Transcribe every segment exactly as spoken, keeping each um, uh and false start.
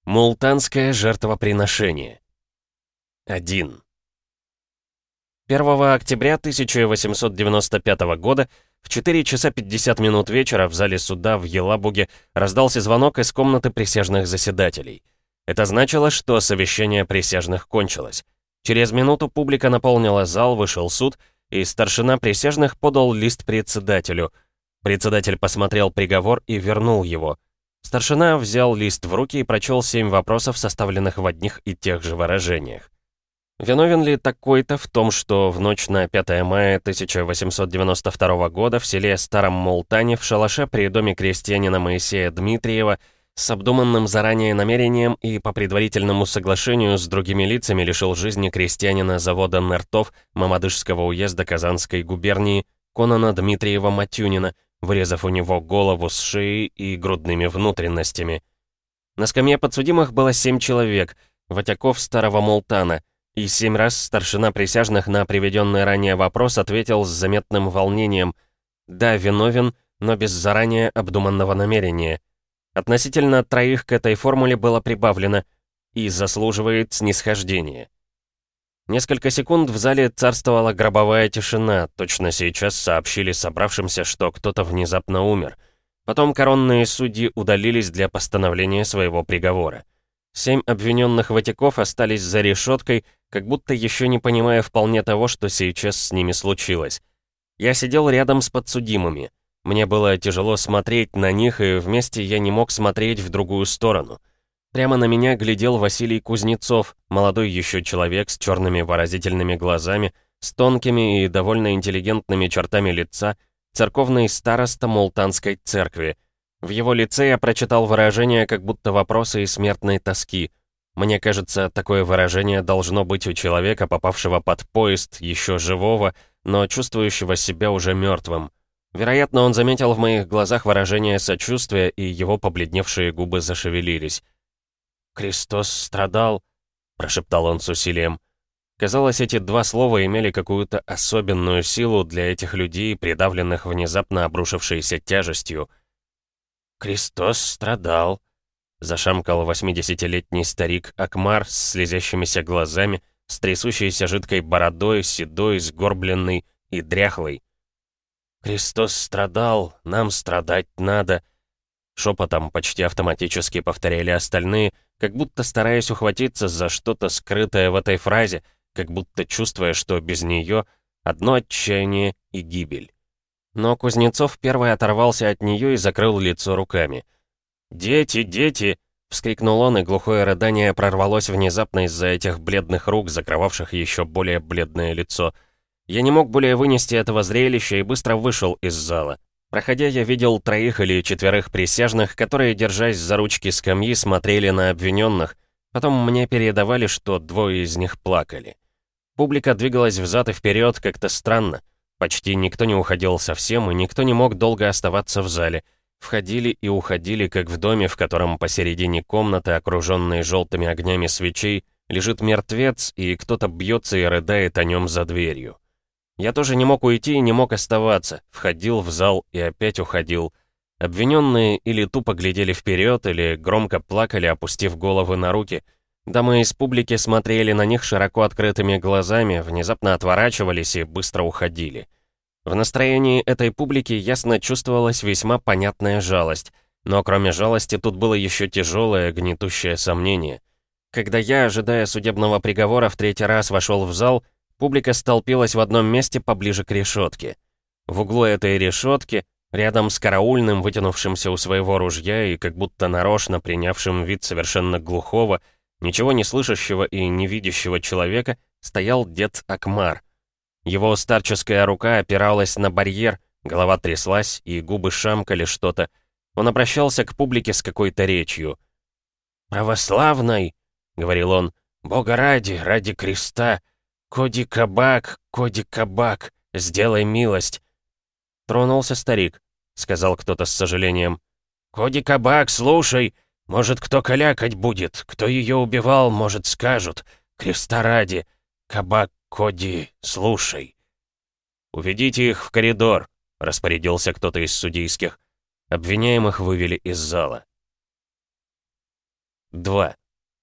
Мултанское жертвоприношение. один. первого октября тысяча восемьсот девяносто пятого года в четыре часа пятьдесят минут вечера в зале суда в Елабуге раздался звонок из комнаты присяжных заседателей. Это значило, что совещание присяжных кончилось. Через минуту публика наполнила зал, вышел суд, и старшина присяжных подал лист председателю. Председатель посмотрел приговор и вернул его. Старшина взял лист в руки и прочел семь вопросов, составленных в одних и тех же выражениях. Виновен ли такой-то в том, что в ночь на пятое мая тысяча восемьсот девяносто второго года в селе Старом Мултане в шалаше при доме крестьянина Моисея Дмитриева с обдуманным заранее намерением и по предварительному соглашению с другими лицами лишил жизни крестьянина завода Нертов Мамадышского уезда Казанской губернии Конона Дмитриева Матюнина, вырезав у него голову с шеей и грудными внутренностями. На скамье подсудимых было семь человек, ватяков Старого Мултана, и семь раз старшина присяжных на приведенный ранее вопрос ответил с заметным волнением: «Да, виновен, но без заранее обдуманного намерения». Относительно троих к этой формуле было прибавлено «и заслуживает снисхождения». Несколько секунд в зале царствовала гробовая тишина, точно сейчас сообщили собравшимся, что кто-то внезапно умер. Потом коронные судьи удалились для постановления своего приговора. Семь обвиненных ватяков остались за решеткой, как будто еще не понимая вполне того, что сейчас с ними случилось. Я сидел рядом с подсудимыми. Мне было тяжело смотреть на них, и вместе я не мог смотреть в другую сторону. Прямо на меня глядел Василий Кузнецов, молодой еще человек с черными выразительными глазами, с тонкими и довольно интеллигентными чертами лица, церковный староста Мултанской церкви. В его лице я прочитал выражение, как будто вопросы и смертной тоски. Мне кажется, такое выражение должно быть у человека, попавшего под поезд, еще живого, но чувствующего себя уже мертвым. Вероятно, он заметил в моих глазах выражение сочувствия, и его побледневшие губы зашевелились. «Христос страдал», — прошептал он с усилием. Казалось, эти два слова имели какую-то особенную силу для этих людей, придавленных внезапно обрушившейся тяжестью. «Христос страдал», — зашамкал восьмидесятилетний старик Акмар с слезящимися глазами, с трясущейся жидкой бородой, седой, сгорбленный и дряхлый. «Христос страдал, нам страдать надо», — шепотом почти автоматически повторяли остальные, как будто стараясь ухватиться за что-то скрытое в этой фразе, как будто чувствуя, что без нее одно отчаяние и гибель. Но Кузнецов первый оторвался от нее и закрыл лицо руками. «Дети, дети!» — вскрикнул он, и глухое рыдание прорвалось внезапно из-за этих бледных рук, закрывавших еще более бледное лицо. Я не мог более вынести этого зрелища и быстро вышел из зала. Проходя, я видел троих или четверых присяжных, которые, держась за ручки скамьи, смотрели на обвиненных. Потом мне передавали, что двое из них плакали. Публика двигалась взад и вперед как-то странно. Почти никто не уходил совсем, и никто не мог долго оставаться в зале. Входили и уходили, как в доме, в котором посередине комнаты, окруженной желтыми огнями свечей, лежит мертвец, и кто-то бьется и рыдает о нем за дверью. Я тоже не мог уйти и не мог оставаться, входил в зал и опять уходил. Обвиненные или тупо глядели вперед, или громко плакали, опустив головы на руки. Дамы из публики смотрели на них широко открытыми глазами, внезапно отворачивались и быстро уходили. В настроении этой публики ясно чувствовалась весьма понятная жалость, но кроме жалости тут было еще тяжелое, гнетущее сомнение. Когда я, ожидая судебного приговора, в третий раз вошел в зал, публика столпилась в одном месте поближе к решетке. В углу этой решетки, рядом с караульным, вытянувшимся у своего ружья и как будто нарочно принявшим вид совершенно глухого, ничего не слышащего и не видящего человека, стоял дед Акмар. Его старческая рука опиралась на барьер, голова тряслась, и губы шамкали что-то. Он обращался к публике с какой-то речью. «Православной!» — говорил он. «Бога ради, ради креста! Коди кабак, коди кабак, сделай милость!» «Тронулся старик», — сказал кто-то с сожалением. «Коди кабак, слушай! Может, кто калякать будет, кто ее убивал, может, скажут. Креста ради! Кабак, Коди, слушай!» «Уведите их в коридор», — распорядился кто-то из судейских. Обвиняемых вывели из зала. два.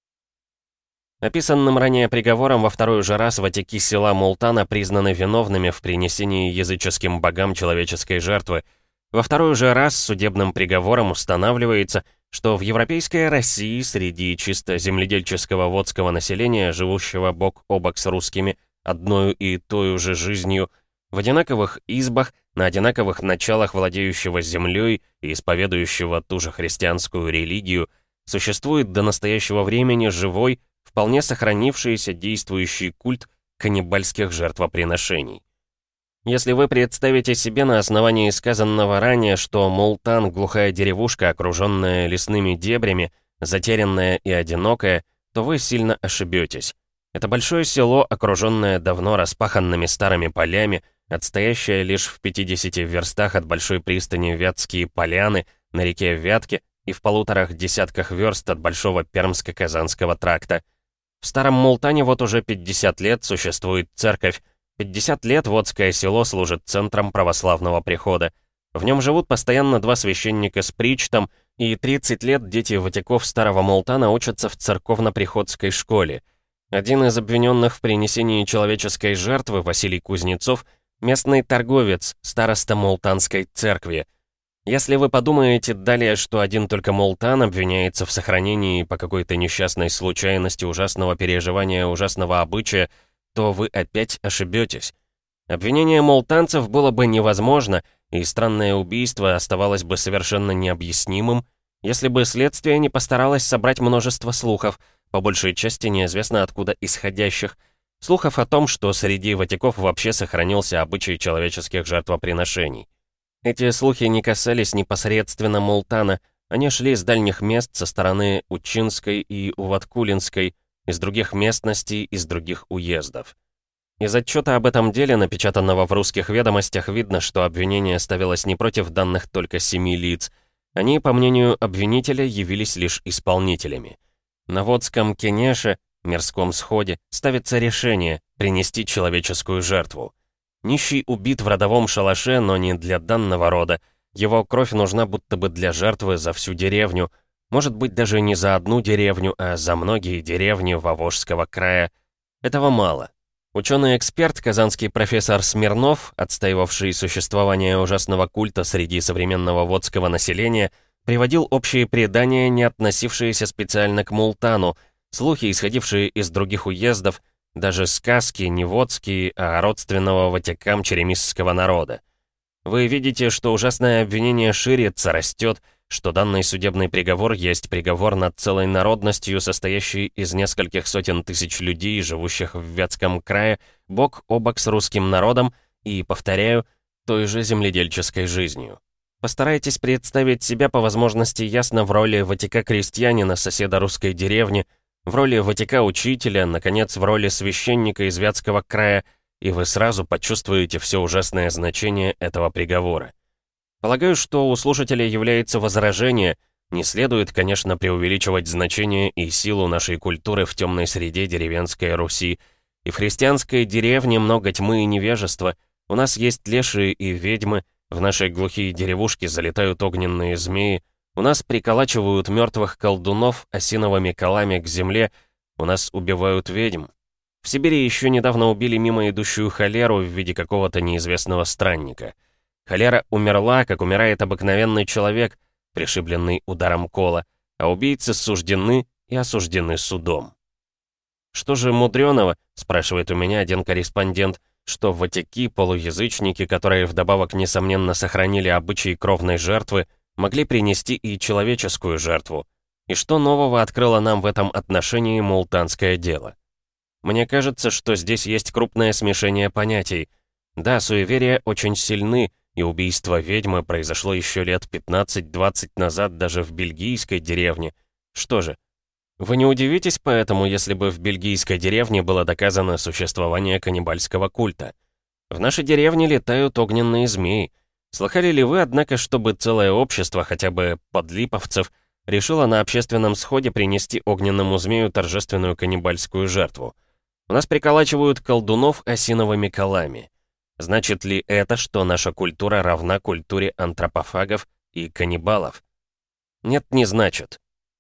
Описанным ранее приговором во второй же раз ватики села Мултана признаны виновными в принесении языческим богам человеческой жертвы. Во второй же раз судебным приговором устанавливается, что в европейской России среди чисто земледельческого водского населения, живущего бок о бок с русскими, одною и той же жизнью, в одинаковых избах, на одинаковых началах владеющего землей и исповедующего ту же христианскую религию, существует до настоящего времени живой, вполне сохранившийся действующий культ каннибальских жертвоприношений. Если вы представите себе на основании сказанного ранее, что Мултан — глухая деревушка, окруженная лесными дебрями, затерянная и одинокая, то вы сильно ошибетесь. Это большое село, окруженное давно распаханными старыми полями, отстоящее лишь в пятидесяти верстах от большой пристани Вятские поляны на реке Вятке и в полуторах десятках верст от большого Пермско-Казанского тракта. В старом Мултане вот уже пятьдесят лет существует церковь. пятьдесят лет Водское село служит центром православного прихода. В нем живут постоянно два священника с причтом, и тридцать лет дети ватиков старого Мултана учатся в церковно-приходской школе. Один из обвиненных в принесении человеческой жертвы, Василий Кузнецов, местный торговец, староста Мултанской церкви. Если вы подумаете далее, что один только Мултан обвиняется в сохранении по какой-то несчастной случайности ужасного переживания ужасного обычая, то вы опять ошибетесь. Обвинение мултанцев было бы невозможно, и странное убийство оставалось бы совершенно необъяснимым, если бы следствие не постаралось собрать множество слухов, по большей части неизвестно откуда исходящих, слухов о том, что среди ватиков вообще сохранился обычай человеческих жертвоприношений. Эти слухи не касались непосредственно Мултана, они шли с дальних мест со стороны Учинской и Уваткулинской, из других местностей, из других уездов. Из отчета об этом деле, напечатанного в «Русских ведомостях», видно, что обвинение ставилось не против данных только семи лиц. Они, по мнению обвинителя, явились лишь исполнителями. На Водском кенеше, мирском сходе, ставится решение принести человеческую жертву. Нищий убит в родовом шалаше, но не для данного рода. Его кровь нужна будто бы для жертвы за всю деревню. Может быть, даже не за одну деревню, а за многие деревни Вовожского края. Этого мало. Ученый-эксперт, казанский профессор Смирнов, отстаивавший существование ужасного культа среди современного водского населения, приводил общие предания, не относившиеся специально к Мултану, слухи, исходившие из других уездов, даже сказки не водские, а родственного ватикам черемисского народа. Вы видите, что ужасное обвинение ширится, растет, что данный судебный приговор есть приговор над целой народностью, состоящей из нескольких сотен тысяч людей, живущих в Вятском крае, бок о бок с русским народом и, повторяю, той же земледельческой жизнью. Постарайтесь представить себя по возможности ясно в роли ватика-крестьянина, соседа русской деревни, в роли ватика-учителя, наконец, в роли священника из Вятского края, и вы сразу почувствуете все ужасное значение этого приговора. Полагаю, что у слушателя является возражение, не следует, конечно, преувеличивать значение и силу нашей культуры в темной среде деревенской Руси. И в христианской деревне много тьмы и невежества, у нас есть лешие и ведьмы, в нашей глухие деревушки залетают огненные змеи, у нас приколачивают мертвых колдунов осиновыми колами к земле, у нас убивают ведьм. В Сибири еще недавно убили мимо идущую холеру в виде какого-то неизвестного странника. Холера умерла, как умирает обыкновенный человек, пришибленный ударом кола, а убийцы суждены и осуждены судом. «Что же мудреного?» — спрашивает у меня один корреспондент, что ватики, полуязычники, которые вдобавок несомненно сохранили обычаи кровной жертвы, могли принести и человеческую жертву. И что нового открыло нам в этом отношении мултанское дело? Мне кажется, что здесь есть крупное смешение понятий. Да, суеверия очень сильны, и убийство ведьмы произошло еще лет пятнадцать-двадцать назад даже в бельгийской деревне. Что же, вы не удивитесь поэтому, если бы в бельгийской деревне было доказано существование каннибальского культа? В нашей деревне летают огненные змеи. Слыхали ли вы, однако, чтобы целое общество, хотя бы подлиповцев, решило на общественном сходе принести огненному змею торжественную каннибальскую жертву? У нас приколачивают колдунов осиновыми колами. Значит ли это, что наша культура равна культуре антропофагов и каннибалов? Нет, не значит.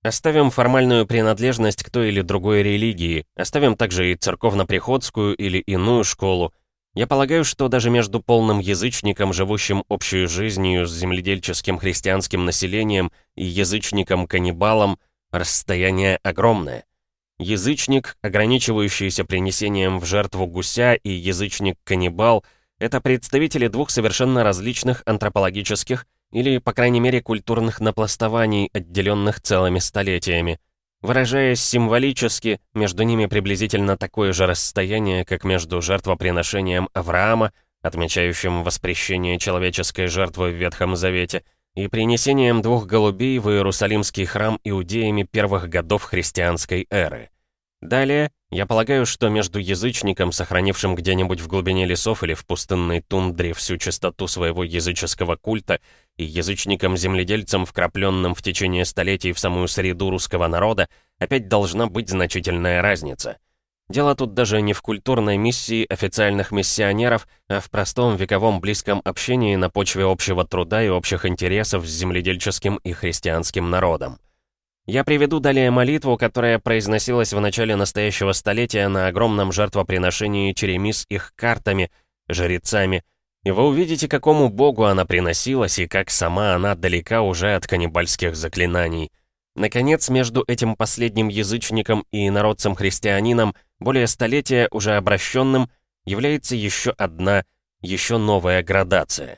Оставим формальную принадлежность к той или другой религии, оставим также и церковно-приходскую или иную школу. Я полагаю, что даже между полным язычником, живущим общей жизнью с земледельческим христианским населением, и язычником-каннибалом, расстояние огромное. Язычник, ограничивающийся принесением в жертву гуся, и язычник-каннибал — это представители двух совершенно различных антропологических или, по крайней мере, культурных напластований, отделенных целыми столетиями. Выражаясь символически, между ними приблизительно такое же расстояние, как между жертвоприношением Авраама, отмечающим воспрещение человеческой жертвы в Ветхом Завете, и принесением двух голубей в Иерусалимский храм иудеями первых годов христианской эры. Далее, я полагаю, что между язычником, сохранившим где-нибудь в глубине лесов или в пустынной тундре всю чистоту своего языческого культа, и язычником-земледельцем, вкрапленным в течение столетий в самую среду русского народа, опять должна быть значительная разница. Дело тут даже не в культурной миссии официальных миссионеров, а в простом вековом близком общении на почве общего труда и общих интересов с земледельческим и христианским народом. Я приведу далее молитву, которая произносилась в начале настоящего столетия на огромном жертвоприношении черемис их картами, жрецами, и вы увидите, какому богу она приносилась и как сама она далека уже от каннибальских заклинаний. Наконец, между этим последним язычником и народцем-христианином, более столетия уже обращенным, является еще одна, еще новая градация.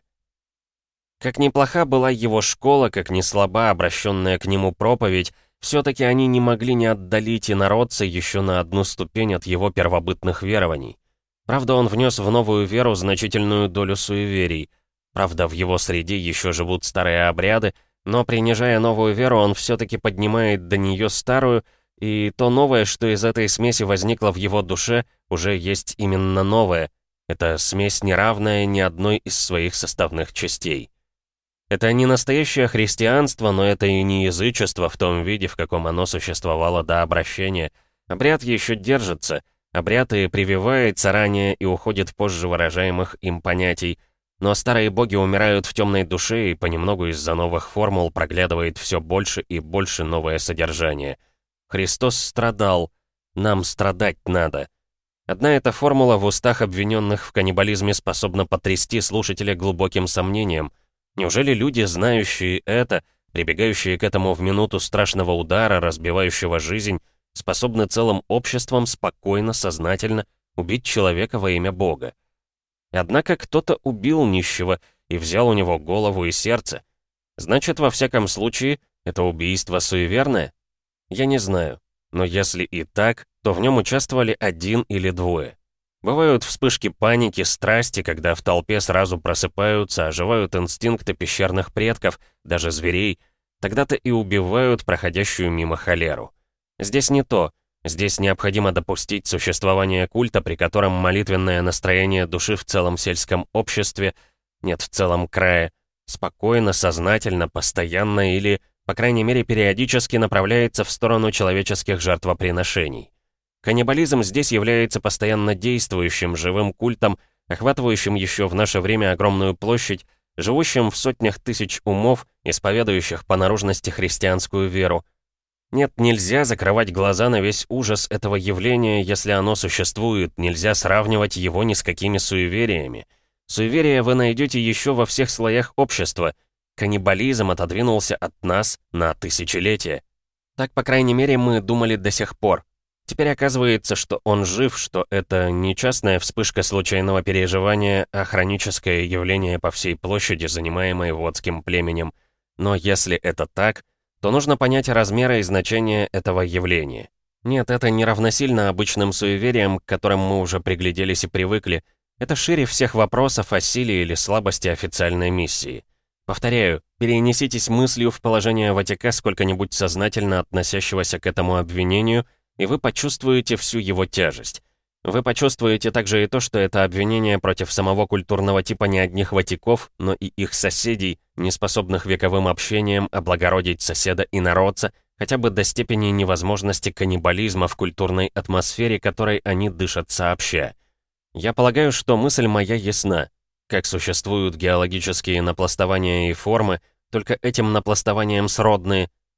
Как неплоха была его школа, как не слаба обращенная к нему проповедь, все-таки они не могли не отдалить инородца еще на одну ступень от его первобытных верований. Правда, он внес в новую веру значительную долю суеверий. Правда, в его среде еще живут старые обряды, но, принижая новую веру, он все-таки поднимает до нее старую, и то новое, что из этой смеси возникло в его душе, уже есть именно новое. Это смесь неравная ни одной из своих составных частей. Это не настоящее христианство, но это и не язычество в том виде, в каком оно существовало до обращения. Обряд еще держится, обряд и прививается ранее и уходит позже выражаемых им понятий, но старые боги умирают в темной душе, и понемногу из-за новых формул проглядывает все больше и больше новое содержание. Христос страдал, нам страдать надо. Одна эта формула в устах обвиненных в каннибализме способна потрясти слушателя глубоким сомнением. Неужели люди, знающие это, прибегающие к этому в минуту страшного удара, разбивающего жизнь, способны целым обществом спокойно, сознательно убить человека во имя Бога? Однако кто-то убил нищего и взял у него голову и сердце. Значит, во всяком случае, это убийство суеверное? Я не знаю. Но если и так, то в нем участвовали один или двое. Бывают вспышки паники, страсти, когда в толпе сразу просыпаются, оживают инстинкты пещерных предков, даже зверей. Тогда-то и убивают проходящую мимо холеру. Здесь не то. Здесь необходимо допустить существование культа, при котором молитвенное настроение души в целом сельском обществе, нет, в целом крае, спокойно, сознательно, постоянно или, по крайней мере, периодически направляется в сторону человеческих жертвоприношений. Каннибализм здесь является постоянно действующим живым культом, охватывающим еще в наше время огромную площадь, живущим в сотнях тысяч умов, исповедующих по наружности христианскую веру. Нет, нельзя закрывать глаза на весь ужас этого явления, если оно существует, нельзя сравнивать его ни с какими суевериями. Суеверия вы найдете еще во всех слоях общества. Каннибализм отодвинулся от нас на тысячелетия. Так, по крайней мере, мы думали до сих пор. Теперь оказывается, что он жив, что это не частная вспышка случайного переживания, а хроническое явление по всей площади, занимаемой вотским племенем. Но если это так, то нужно понять размеры и значение этого явления. Нет, это не равносильно обычным суевериям, к которым мы уже пригляделись и привыкли. Это шире всех вопросов о силе или слабости официальной миссии. Повторяю, перенеситесь мыслью в положение Ватика, сколько-нибудь сознательно относящегося к этому обвинению, и вы почувствуете всю его тяжесть. Вы почувствуете также и то, что это обвинение против самого культурного типа не одних ватиков, но и их соседей, не способных вековым общением облагородить соседа и народца, хотя бы до степени невозможности каннибализма в культурной атмосфере, которой они дышат сообща. Я полагаю, что мысль моя ясна. Как существуют геологические напластования и формы, только этим напластованием сродные,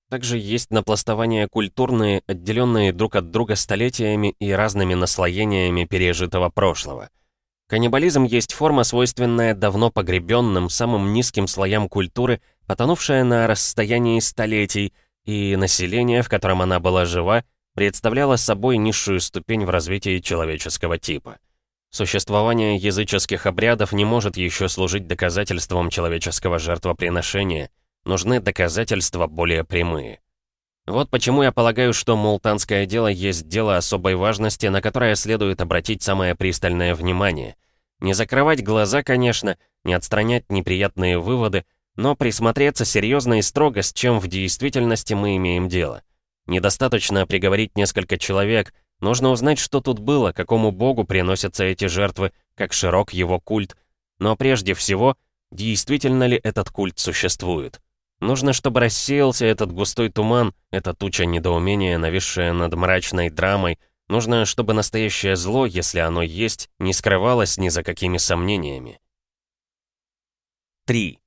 Также есть напластования культурные, отделенные друг от друга столетиями и разными наслоениями пережитого прошлого. Каннибализм есть форма, свойственная давно погребенным, самым низким слоям культуры, потонувшая на расстоянии столетий, и население, в котором она была жива, представляло собой низшую ступень в развитии человеческого типа. Существование языческих обрядов не может еще служить доказательством человеческого жертвоприношения. Нужны доказательства более прямые. Вот почему я полагаю, что мултанское дело есть дело особой важности, на которое следует обратить самое пристальное внимание. Не закрывать глаза, конечно, не отстранять неприятные выводы, но присмотреться серьезно и строго, с чем в действительности мы имеем дело. Недостаточно приговорить несколько человек, нужно узнать, что тут было, какому богу приносятся эти жертвы, как широк его культ. Но прежде всего, действительно ли этот культ существует? Нужно, чтобы рассеялся этот густой туман, эта туча недоумения, нависшая над мрачной драмой. Нужно, чтобы настоящее зло, если оно есть, не скрывалось ни за какими сомнениями. три.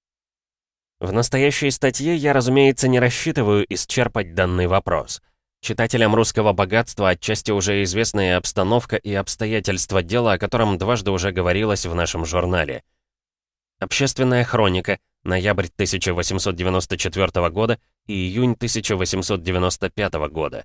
В настоящей статье я, разумеется, не рассчитываю исчерпать данный вопрос. Читателям «Русского богатства» отчасти уже известна и обстановка, и обстоятельства дела, о котором дважды уже говорилось в нашем журнале. Общественная хроника. Ноябрь тысяча восемьсот девяносто четвёртого года и июнь тысяча восемьсот девяносто пятого года.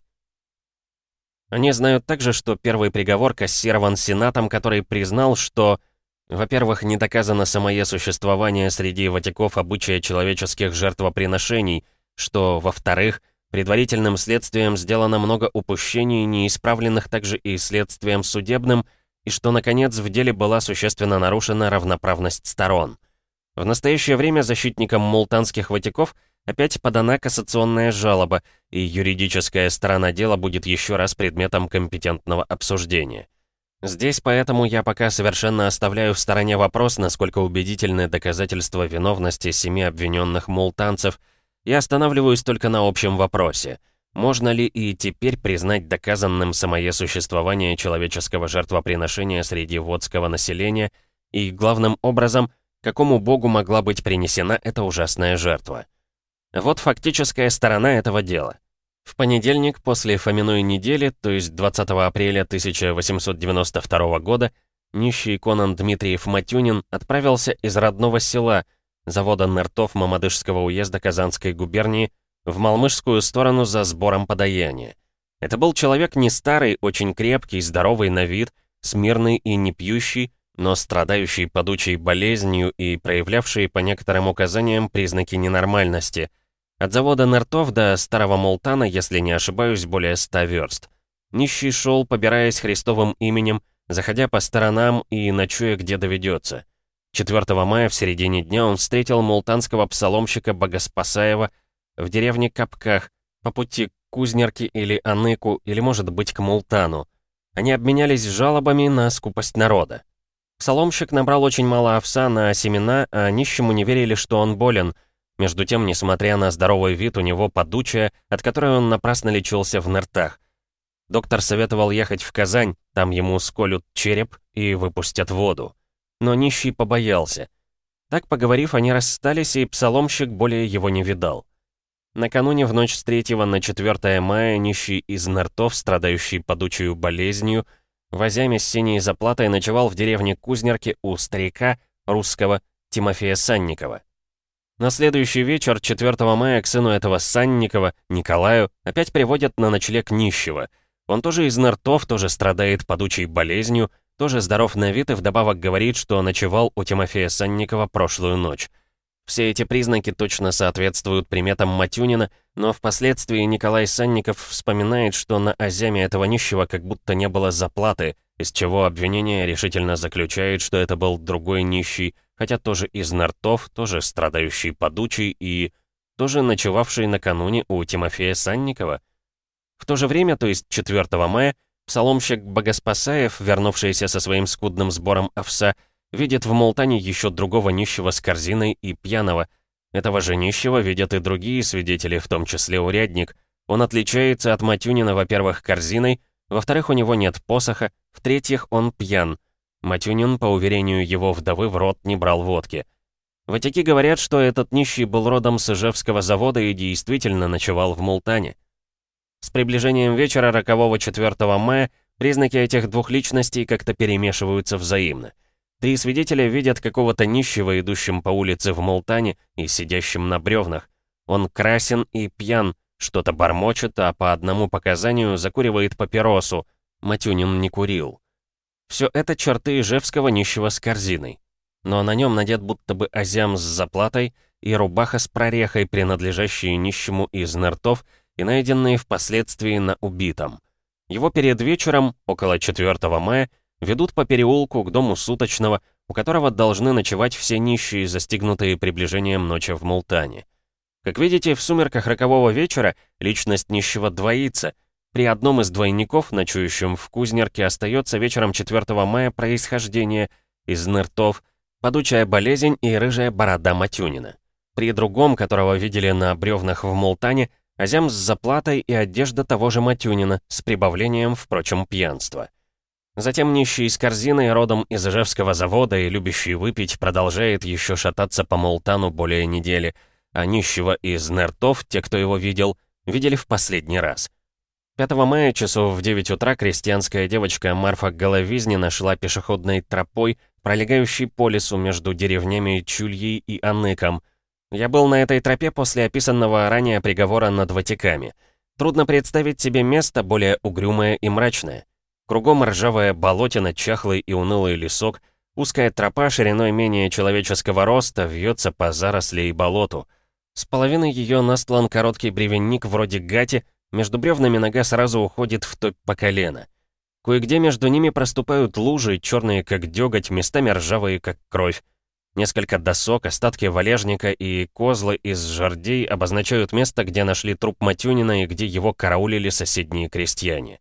Они знают также, что первый приговор кассирован Сенатом, который признал, что, во-первых, не доказано самое существование среди ватиков обычая человеческих жертвоприношений, что, во-вторых, предварительным следствием сделано много упущений, не исправленных также и следствием судебным, и что, наконец, в деле была существенно нарушена равноправность сторон. В настоящее время защитникам мултанских ватиков опять подана кассационная жалоба, и юридическая сторона дела будет еще раз предметом компетентного обсуждения. Здесь поэтому я пока совершенно оставляю в стороне вопрос, насколько убедительны доказательства виновности семи обвиненных мултанцев, и останавливаюсь только на общем вопросе. Можно ли и теперь признать доказанным самое существование человеческого жертвоприношения среди водского населения, и, главным образом, какому богу могла быть принесена эта ужасная жертва? Вот фактическая сторона этого дела. В понедельник после Фоминой недели, то есть двадцатого апреля тысяча восемьсот девяносто второго года, нищий Конан Дмитриев-Матюнин отправился из родного села, завода Нертов Мамадышского уезда Казанской губернии, в Малмышскую сторону за сбором подаяния. Это был человек не старый, очень крепкий, здоровый на вид, смирный и не пьющий, но страдающий падучей болезнью и проявлявший по некоторым указаниям признаки ненормальности. От завода Нертов до Старого Мултана, если не ошибаюсь, более ста верст. Нищий шел, побираясь Христовым именем, заходя по сторонам и ночуя, где доведется. четвёртого мая в середине дня он встретил мултанского псаломщика Богоспасаева в деревне Капках, по пути к Кузнерке или Аныку, или, может быть, к Мултану. Они обменялись жалобами на скупость народа. Псаломщик набрал очень мало овса на семена, а нищему не верили, что он болен. Между тем, несмотря на здоровый вид, у него подучая, от которой он напрасно лечился в Нертах. Доктор советовал ехать в Казань, там ему сколют череп и выпустят воду. Но нищий побоялся. Так, поговорив, они расстались, и псаломщик более его не видал. Накануне в ночь с третьего на четвёртое мая нищий из Нертов, страдающий падучей болезнью, возями с синей заплатой, ночевал в деревне Кузнерки у старика, русского, Тимофея Санникова. На следующий вечер, четвёртого мая, к сыну этого Санникова, Николаю, опять приводят на ночлег нищего. Он тоже из Нертов, тоже страдает падучей болезнью, тоже здоров на вид и вдобавок говорит, что ночевал у Тимофея Санникова прошлую ночь. Все эти признаки точно соответствуют приметам Матюнина, но впоследствии Николай Санников вспоминает, что на азяме этого нищего как будто не было заплаты, из чего обвинение решительно заключает, что это был другой нищий, хотя тоже из Нертов, тоже страдающий падучей и тоже ночевавший накануне у Тимофея Санникова. В то же время, то есть четвёртого мая, псаломщик Богоспасаев, вернувшийся со своим скудным сбором овса, видит в Мултане еще другого нищего с корзиной и пьяного. Этого же нищего видят и другие свидетели, в том числе урядник. Он отличается от Матюнина, во-первых, корзиной, во-вторых, у него нет посоха, в-третьих, он пьян. Матюнин, по уверению его вдовы, в рот не брал водки. Ватики говорят, что этот нищий был родом с Ижевского завода и действительно ночевал в Мултане. С приближением вечера рокового четвёртого мая признаки этих двух личностей как-то перемешиваются взаимно. Три свидетеля видят какого-то нищего, идущим по улице в Мултане и сидящим на бревнах. Он красен и пьян, что-то бормочет, а по одному показанию закуривает папиросу. Матюнин не курил. Все это черты ижевского нищего с корзиной. Но на нем надет будто бы азям с заплатой и рубаха с прорехой, принадлежащие нищему из ныртов и найденные впоследствии на убитом. Его перед вечером, около четвёртого мая, ведут по переулку к дому суточного, у которого должны ночевать все нищие, застигнутые приближением ночи в Мултане. Как видите, в сумерках рокового вечера личность нищего двоится. При одном из двойников, ночующем в Кузнерке, остается вечером четвёртого мая происхождение из ныртов, падучая болезнь и рыжая борода Матюнина. При другом, которого видели на бревнах в Мултане, азям с заплатой и одежда того же Матюнина, с прибавлением, впрочем, пьянства. Затем нищий с корзиной, родом из Ижевского завода и любящий выпить, продолжает еще шататься по Мултану более недели, а нищего из ныртов, те, кто его видел, видели в последний раз. пятого мая часов в девять утра крестьянская девочка Марфа Головизнина шла пешеходной тропой, пролегающей по лесу между деревнями Чульей и Аныком. Я был на этой тропе после описанного ранее приговора над Ватиками. Трудно представить себе место более угрюмое и мрачное. Кругом ржавая болотина, чахлый и унылый лесок, узкая тропа шириной менее человеческого роста вьется по зарослей и болоту. С половины ее настлан короткий бревенник вроде гати, между бревнами нога сразу уходит в топь по колено. Кое-где между ними проступают лужи, черные как деготь, местами ржавые как кровь. Несколько досок, остатки валежника и козлы из жердей обозначают место, где нашли труп Матюнина и где его караулили соседние крестьяне.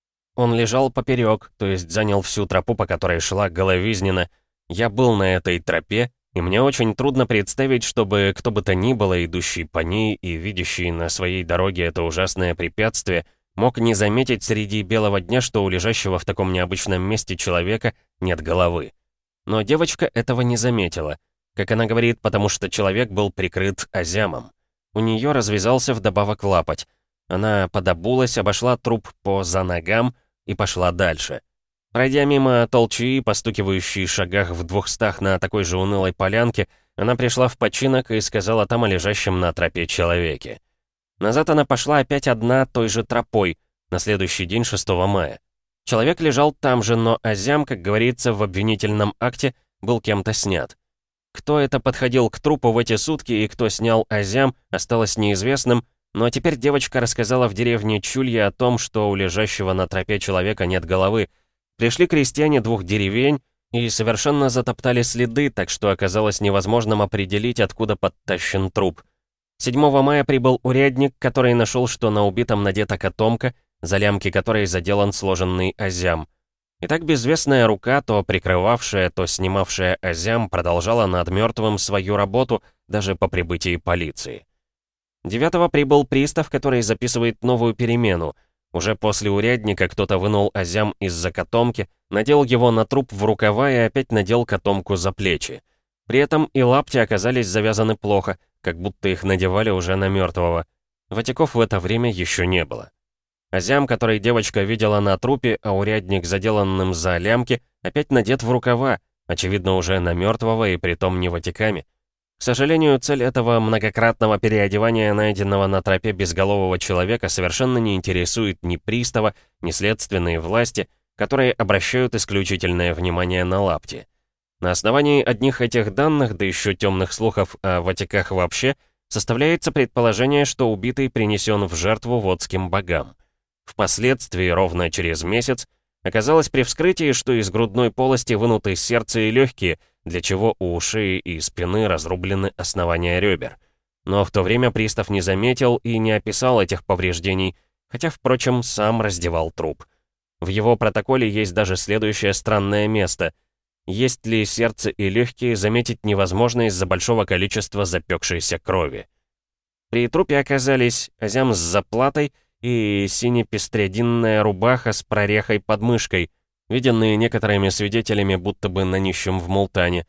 Он лежал поперек, то есть занял всю тропу, по которой шла Головизнина. Я был на этой тропе, и мне очень трудно представить, чтобы кто бы то ни было, идущий по ней и видящий на своей дороге это ужасное препятствие, мог не заметить среди белого дня, что у лежащего в таком необычном месте человека нет головы. Но девочка этого не заметила. Как она говорит, потому что человек был прикрыт азямом. У нее развязался вдобавок лапоть. Она подобулась, обошла труп по за ногам и пошла дальше. Пройдя мимо толчии, постукивающей шагах в двухстах на такой же унылой полянке, она пришла в починок и сказала там о лежащем на тропе человеке. Назад она пошла опять одна той же тропой, на следующий день шестого мая. Человек лежал там же, но азям, как говорится в обвинительном акте, был кем-то снят. Кто это подходил к трупу в эти сутки и кто снял азям, осталось неизвестным, но теперь девочка рассказала в деревне Чулье о том, что у лежащего на тропе человека нет головы. Пришли крестьяне двух деревень и совершенно затоптали следы, так что оказалось невозможным определить, откуда подтащен труп. седьмого мая прибыл урядник, который нашел, что на убитом надета котомка, за лямки которой заделан сложенный азям. И так безвестная рука, то прикрывавшая, то снимавшая азям, продолжала над мертвым свою работу даже по прибытии полиции. девятого прибыл пристав, который записывает новую перемену. Уже после урядника кто-то вынул азям из-за котомки, надел его на труп в рукава и опять надел котомку за плечи. При этом и лапти оказались завязаны плохо, как будто их надевали уже на мертвого. Ватиков в это время еще не было. Азям, который девочка видела на трупе, а урядник заделанным за лямки, опять надет в рукава, очевидно уже на мертвого и притом не ватиками. К сожалению, цель этого многократного переодевания найденного на тропе безголового человека совершенно не интересует ни пристава, ни следственные власти, которые обращают исключительное внимание на лапти. На основании одних этих данных, да еще темных слухов о ватиках вообще, составляется предположение, что убитый принесен в жертву водским богам. Впоследствии, ровно через месяц, оказалось при вскрытии, что из грудной полости вынуты сердце и легкие, для чего у шеи и спины разрублены основания ребер. Но в то время пристав не заметил и не описал этих повреждений, хотя, впрочем, сам раздевал труп. В его протоколе есть даже следующее странное место. Есть ли сердце и легкие, заметить невозможно из-за большого количества запекшейся крови. При трупе оказались азям с заплатой и сине-пестрединная рубаха с прорехой под мышкой, виденные некоторыми свидетелями будто бы на нищем в Мултане.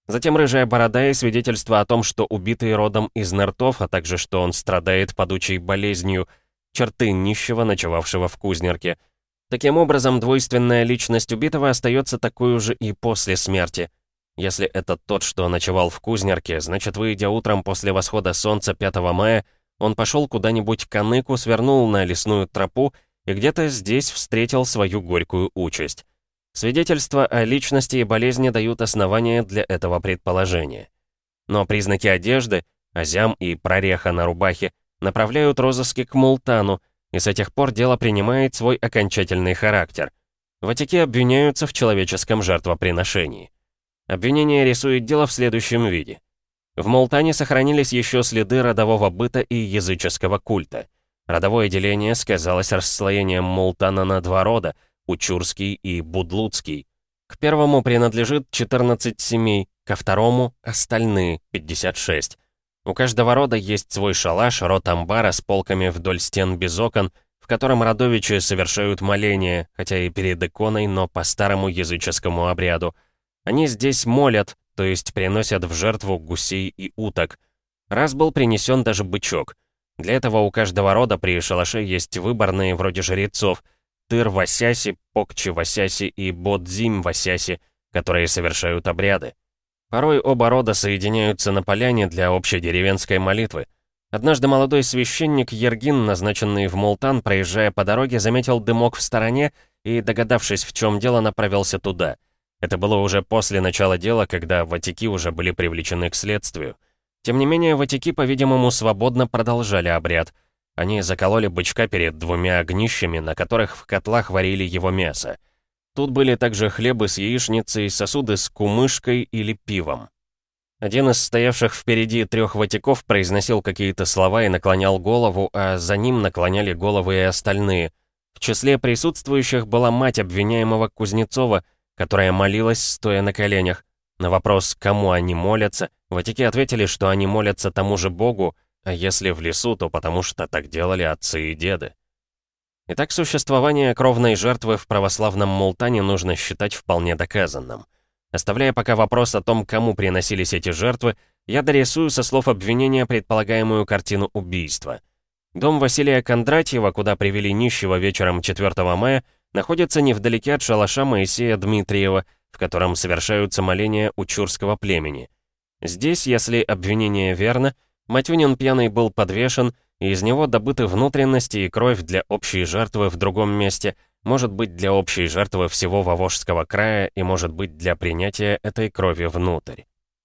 Затем рыжая борода и свидетельство о том, что убитый родом из Нертов, а также что он страдает падучей болезнью, черты нищего, ночевавшего в Кузнерке. Таким образом, двойственная личность убитого остается такой же и после смерти. Если это тот, что ночевал в Кузнерке, значит, выйдя утром после восхода солнца пятого мая, он пошел куда-нибудь к Аныку, свернул на лесную тропу и где-то здесь встретил свою горькую участь. Свидетельства о личности и болезни дают основания для этого предположения. Но признаки одежды, азям и прореха на рубахе, направляют розыски к Мултану, и с этих пор дело принимает свой окончательный характер. Ватики обвиняются в человеческом жертвоприношении. Обвинение рисует дело в следующем виде. В Мултане сохранились еще следы родового быта и языческого культа. Родовое деление сказалось расслоением Мултана на два рода — Учурский и Будлуцкий. К первому принадлежит четырнадцать семей, ко второму — остальные, пятьдесят шесть. У каждого рода есть свой шалаш, рот амбара с полками вдоль стен без окон, в котором родовичи совершают моления, хотя и перед иконой, но по старому языческому обряду. Они здесь молят, то есть приносят в жертву гусей и уток. Раз был принесен даже бычок. Для этого у каждого рода при шалаше есть выборные, вроде жрецов, Тыр-Васяси, Покчи-Васяси и Бодзим-Васяси, которые совершают обряды. Порой оба рода соединяются на поляне для общей деревенской молитвы. Однажды молодой священник Ергин, назначенный в Мултан, проезжая по дороге, заметил дымок в стороне и, догадавшись, в чем дело, направился туда. Это было уже после начала дела, когда ватики уже были привлечены к следствию. Тем не менее, ватики, по-видимому, свободно продолжали обряд. Они закололи бычка перед двумя огнищами, на которых в котлах варили его мясо. Тут были также хлебы с яичницей, сосуды с кумышкой или пивом. Один из стоявших впереди трех ватиков произносил какие-то слова и наклонял голову, а за ним наклоняли головы и остальные. В числе присутствующих была мать обвиняемого Кузнецова, которая молилась, стоя на коленях. На вопрос, кому они молятся, ватики ответили, что они молятся тому же Богу, а если в лесу, то потому что так делали отцы и деды. Итак, существование кровной жертвы в православном Мултане нужно считать вполне доказанным. Оставляя пока вопрос о том, кому приносились эти жертвы, я дорисую со слов обвинения предполагаемую картину убийства. Дом Василия Кондратьева, куда привели нищего вечером четвёртого мая, находится невдалеке от шалаша Моисея Дмитриева, в котором совершаются моления учурского племени. Здесь, если обвинение верно, Матюнин пьяный был подвешен, и из него добыты внутренности и кровь для общей жертвы в другом месте, может быть для общей жертвы всего Вовожского края и может быть для принятия этой крови внутрь.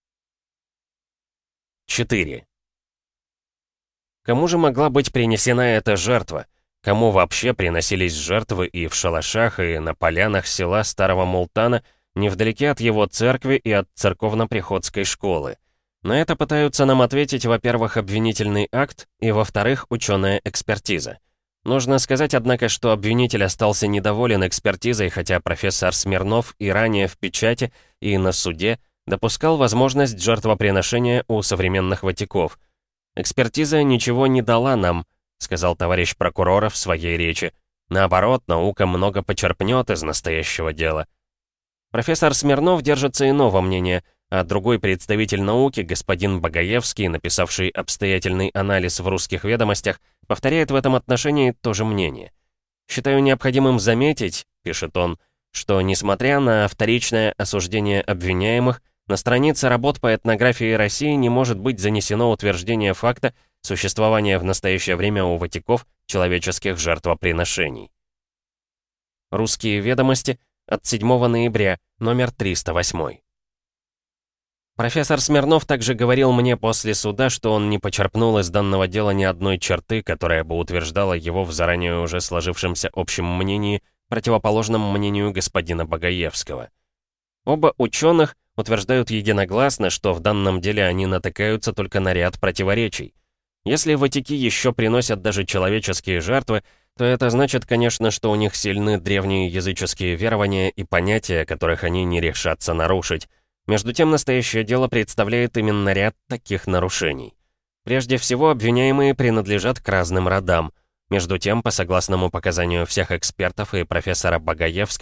четыре. Кому же могла быть принесена эта жертва? Кому вообще приносились жертвы и в шалашах, и на полянах села Старого Мултана, невдалеке от его церкви и от церковно-приходской школы? На это пытаются нам ответить, во-первых, обвинительный акт, и, во-вторых, ученая экспертиза. Нужно сказать, однако, что обвинитель остался недоволен экспертизой, хотя профессор Смирнов и ранее в печати, и на суде допускал возможность жертвоприношения у современных ватиков. «Экспертиза ничего не дала нам», — сказал товарищ прокурора в своей речи. «Наоборот, наука много почерпнет из настоящего дела». Профессор Смирнов держится иного мнения, а другой представитель науки, господин Багаевский, написавший обстоятельный анализ в «Русских ведомостях», повторяет в этом отношении то же мнение. «Считаю необходимым заметить», — пишет он, «что, несмотря на вторичное осуждение обвиняемых, на странице работ по этнографии России не может быть занесено утверждение факта существования в настоящее время у ватиков человеческих жертвоприношений». «Русские ведомости» от седьмого ноября, номер триста восемь. Профессор Смирнов также говорил мне после суда, что он не почерпнул из данного дела ни одной черты, которая бы утверждала его в заранее уже сложившемся общем мнении, противоположном мнению господина Багаевского. Оба ученых утверждают единогласно, что в данном деле они натыкаются только на ряд противоречий. Если ватики еще приносят даже человеческие жертвы, то это значит, конечно, что у них сильны древние языческие верования и понятия, которых они не решатся нарушить. Между тем, настоящее дело представляет именно ряд таких нарушений. Прежде всего, обвиняемые принадлежат к разным родам. Между тем, по согласному показанию всех экспертов и профессора Багаевского,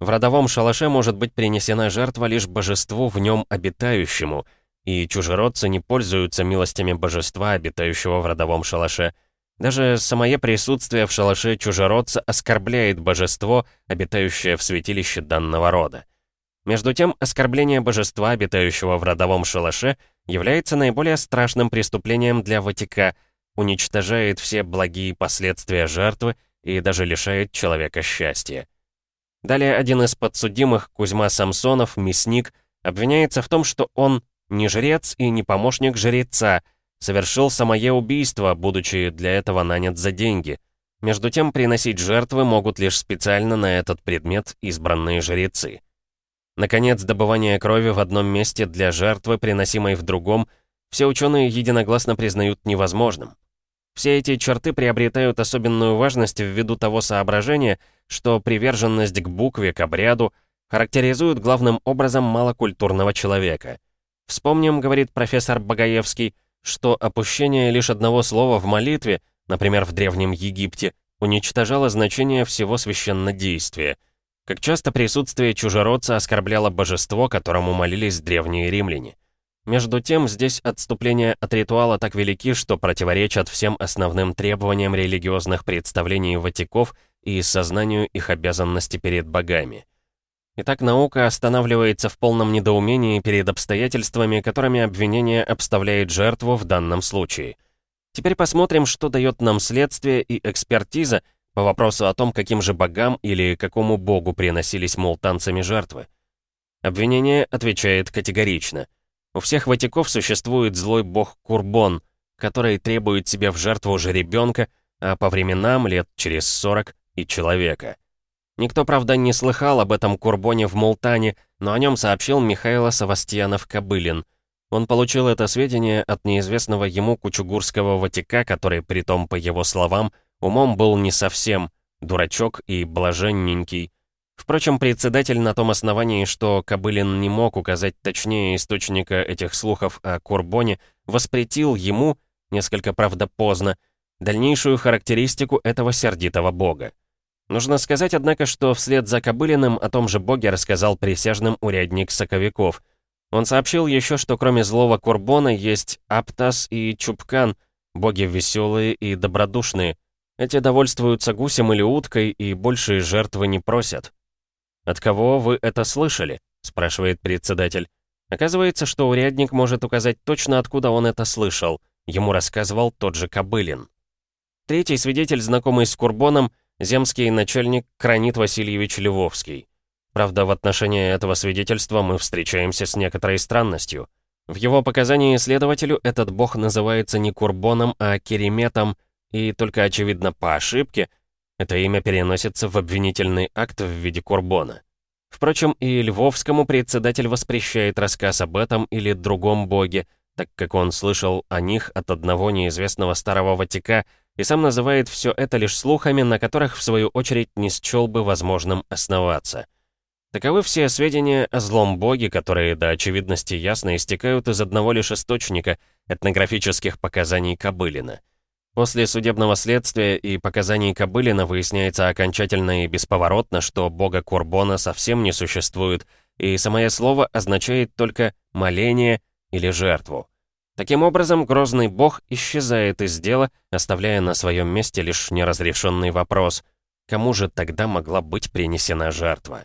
В родовом шалаше может быть принесена жертва лишь божеству в нем обитающему, и чужеродцы не пользуются милостями божества, обитающего в родовом шалаше. Даже самое присутствие в шалаше чужеродца оскорбляет божество, обитающее в святилище данного рода. Между тем, оскорбление божества, обитающего в родовом шалаше, является наиболее страшным преступлением для Ватика, уничтожает все благие последствия жертвы и даже лишает человека счастья. Далее один из подсудимых, Кузьма Самсонов, мясник, обвиняется в том, что он не жрец и не помощник жреца, совершил самое убийство, будучи для этого нанят за деньги. Между тем, приносить жертвы могут лишь специально на этот предмет избранные жрецы. Наконец, добывание крови в одном месте для жертвы, приносимой в другом, все ученые единогласно признают невозможным. Все эти черты приобретают особенную важность ввиду того соображения, что приверженность к букве, к обряду, характеризует главным образом малокультурного человека. Вспомним, говорит профессор Багаевский, что опущение лишь одного слова в молитве, например, в Древнем Египте, уничтожало значение всего священнодействия. Как часто присутствие чужеродца оскорбляло божество, которому молились древние римляне. Между тем, здесь отступления от ритуала так велики, что противоречат всем основным требованиям религиозных представлений ватиков и сознанию их обязанности перед богами. Итак, наука останавливается в полном недоумении перед обстоятельствами, которыми обвинение обставляет жертву в данном случае. Теперь посмотрим, что дает нам следствие и экспертиза по вопросу о том, каким же богам или какому богу приносились мултанцами жертвы. Обвинение отвечает категорично. У всех ватиков существует злой бог Курбон, который требует себе в жертву жеребенка, а по временам, лет через сорок, и человека. Никто, правда, не слыхал об этом Курбоне в Мултане, но о нем сообщил Михаил Савастьянов-Кобылин. Он получил это сведение от неизвестного ему кучугурского ватика, который, притом, по его словам, умом был не совсем, дурачок и блаженненький. Впрочем, председатель на том основании, что Кобылин не мог указать точнее источника этих слухов о Курбоне, воспретил ему, несколько, правда, поздно, дальнейшую характеристику этого сердитого бога. Нужно сказать, однако, что вслед за Кобылиным о том же боге рассказал присяжным урядник Соковиков. Он сообщил еще, что кроме злого Курбона есть Аптас и Чубкан, боги веселые и добродушные. Эти довольствуются гусем или уткой и большие жертвы не просят. «От кого вы это слышали?» — спрашивает председатель. Оказывается, что урядник может указать точно, откуда он это слышал. Ему рассказывал тот же Кобылин. Третий свидетель, знакомый с Курбоном, земский начальник Кранит Васильевич Львовский. Правда, в отношении этого свидетельства мы встречаемся с некоторой странностью. В его показании следователю этот бог называется не Курбоном, а Кереметом, и только, очевидно, по ошибке это имя переносится в обвинительный акт в виде Курбона. Впрочем, и Львовскому председатель воспрещает рассказ об этом или другом боге, так как он слышал о них от одного неизвестного старого ватика и сам называет все это лишь слухами, на которых, в свою очередь, не счел бы возможным основаться. Таковы все сведения о злом боге, которые до очевидности ясно истекают из одного лишь источника — этнографических показаний Кобылина. После судебного следствия и показаний Кобылина выясняется окончательно и бесповоротно, что бога Курбона совсем не существует, и самое слово означает только «моление» или «жертву». Таким образом, грозный бог исчезает из дела, оставляя на своем месте лишь неразрешенный вопрос: кому же тогда могла быть принесена жертва?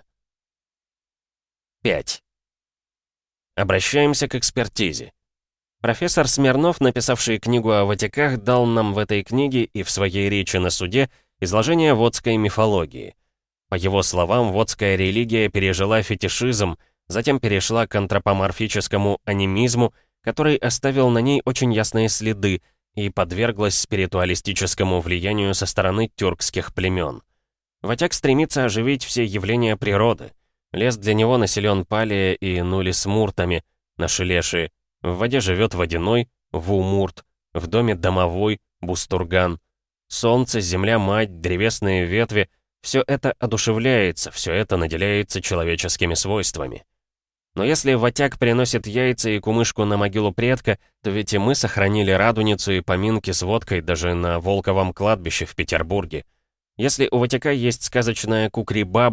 пять. Обращаемся к экспертизе. Профессор Смирнов, написавший книгу о ватиках, дал нам в этой книге и в своей речи на суде изложение водской мифологии. По его словам, водская религия пережила фетишизм, затем перешла к антропоморфическому анимизму, который оставил на ней очень ясные следы и подверглась спиритуалистическому влиянию со стороны тюркских племен. Ватяк стремится оживить все явления природы. Лес для него населен палия и нулисмуртами, нашелеши. В воде живет водяной, вумурт, в доме домовой, бустурган. Солнце, земля-мать, древесные ветви — все это одушевляется, все это наделяется человеческими свойствами. Но если ватяк приносит яйца и кумышку на могилу предка, то ведь и мы сохранили радуницу и поминки с водкой даже на Волковом кладбище в Петербурге. Если у ватяка есть сказочная кукри-баба,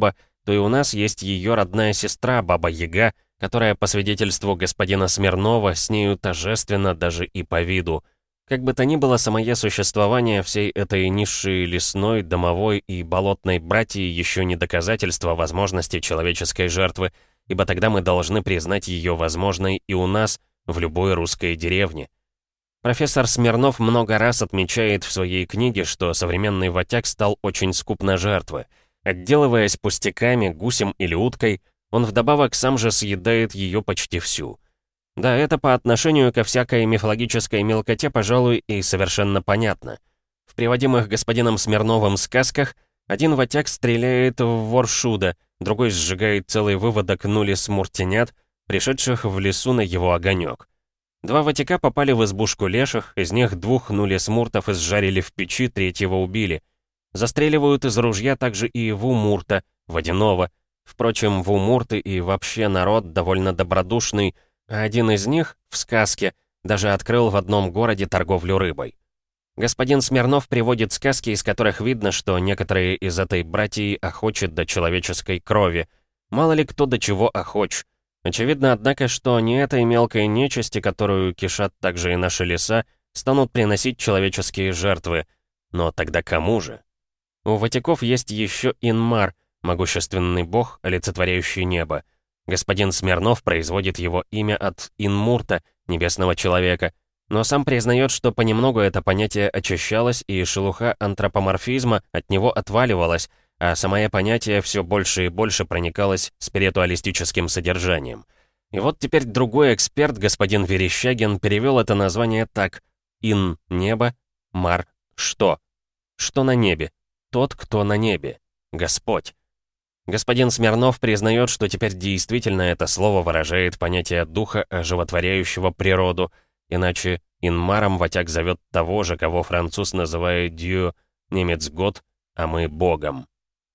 то и у нас есть ее родная сестра, Баба-Яга, которая, по свидетельству господина Смирнова, с нею тождественно даже и по виду. Как бы то ни было, самое существование всей этой низшей лесной, домовой и болотной братьи еще не доказательство возможности человеческой жертвы, ибо тогда мы должны признать ее возможной и у нас, в любой русской деревне. Профессор Смирнов много раз отмечает в своей книге, что современный ватяк стал очень скуп на жертвы. Отделываясь пустяками, гусем или уткой, он вдобавок сам же съедает ее почти всю. Да, это по отношению ко всякой мифологической мелкоте, пожалуй, и совершенно понятно. В приводимых господином Смирновым сказках один ватяк стреляет в воршуда, другой сжигает целый выводок нули-смуртенят, пришедших в лесу на его огонек. Два ватяка попали в избушку леших, из них двух нули-смуртов изжарили в печи, третьего убили. Застреливают из ружья также и вумурта, водяного. Впрочем, вумурты и вообще народ довольно добродушный, а один из них, в сказке, даже открыл в одном городе торговлю рыбой. Господин Смирнов приводит сказки, из которых видно, что некоторые из этой братьи охочет до человеческой крови. Мало ли кто до чего охоч. Очевидно, однако, что не этой мелкой нечисти, которую кишат также и наши леса, станут приносить человеческие жертвы. Но тогда кому же? У ватяков есть еще Инмар, могущественный бог, олицетворяющий небо. Господин Смирнов производит его имя от Инмурта, небесного человека, но сам признает, что понемногу это понятие очищалось, и шелуха антропоморфизма от него отваливалась, а самое понятие все больше и больше проникалось спиритуалистическим содержанием. И вот теперь другой эксперт, господин Верещагин, перевел это название так: «Ин» — небо, «мар» — что? Что на небе? Тот, кто на небе. Господь. Господин Смирнов признает, что теперь действительно это слово выражает понятие духа, оживотворяющего природу, иначе инмаром ватяк зовет того же, кого француз называет «дью», немец «год», а мы «богом».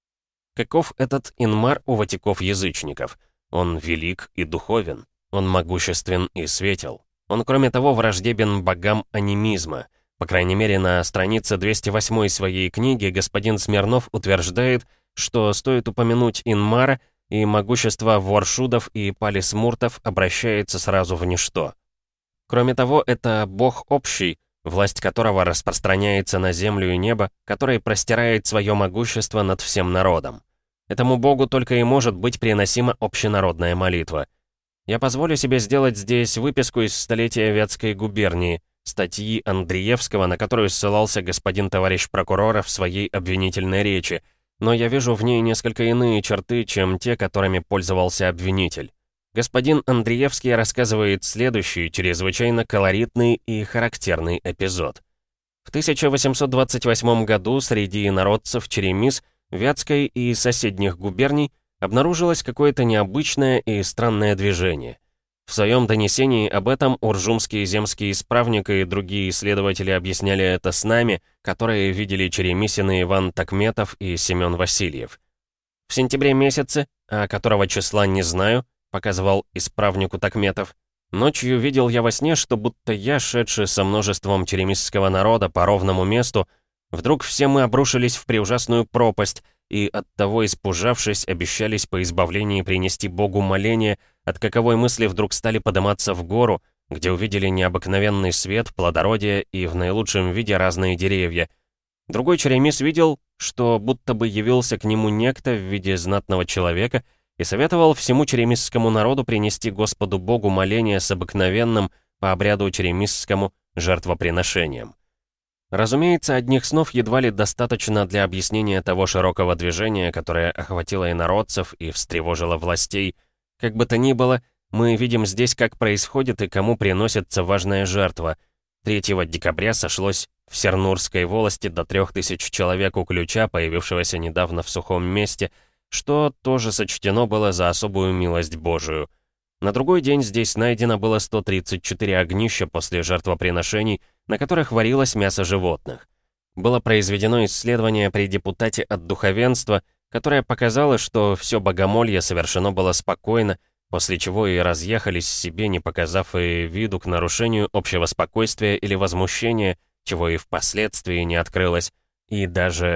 Каков этот инмар у ватяков-язычников? Он велик и духовен, он могуществен и светел. Он, кроме того, враждебен богам анимизма. По крайней мере, на странице двести восьмой своей книги господин Смирнов утверждает, что стоит упомянуть Инмара, и могущество воршудов и палисмуртов обращается сразу в ничто. Кроме того, это бог общий, власть которого распространяется на землю и небо, который простирает свое могущество над всем народом. Этому богу только и может быть приносима общенародная молитва. Я позволю себе сделать здесь выписку из столетия Вятской губернии, статьи Андриевского, на которую ссылался господин товарищ прокурора в своей обвинительной речи, но я вижу в ней несколько иные черты, чем те, которыми пользовался обвинитель. Господин Андриевский рассказывает следующий, чрезвычайно колоритный и характерный эпизод. В тысяча восемьсот двадцать восьмом году среди инородцев Черемис, Вятской и соседних губерний обнаружилось какое-то необычное и странное движение. В своем донесении об этом уржумский земский исправник и другие исследователи объясняли это с нами, которые видели черемисины Иван Такметов и Семен Васильев. В сентябре месяце, а которого числа не знаю, показывал исправнику Такметов, ночью видел я во сне, что будто я, шедший со множеством черемисского народа по ровному месту, вдруг все мы обрушились в преужасную пропасть и, оттого испужавшись, обещались по избавлении принести Богу моление, от каковой мысли вдруг стали подниматься в гору, где увидели необыкновенный свет, плодородие и в наилучшем виде разные деревья. Другой черемис видел, что будто бы явился к нему некто в виде знатного человека и советовал всему черемисскому народу принести Господу Богу моление с обыкновенным, по обряду черемисскому, жертвоприношением. Разумеется, одних снов едва ли достаточно для объяснения того широкого движения, которое охватило инородцев и встревожило властей. Как бы то ни было, мы видим здесь, как происходит и кому приносится важная жертва. третьего декабря сошлось в Сернурской волости до трех тысяч человек у ключа, появившегося недавно в сухом месте, что тоже сочтено было за особую милость Божию. На другой день здесь найдено было сто тридцать четыре огнища после жертвоприношений, на которых варилось мясо животных. Было произведено исследование при депутате от духовенства, которое показало, что все богомолье совершено было спокойно, после чего и разъехались себе, не показав и виду к нарушению общего спокойствия или возмущения, чего и впоследствии не открылось, и даже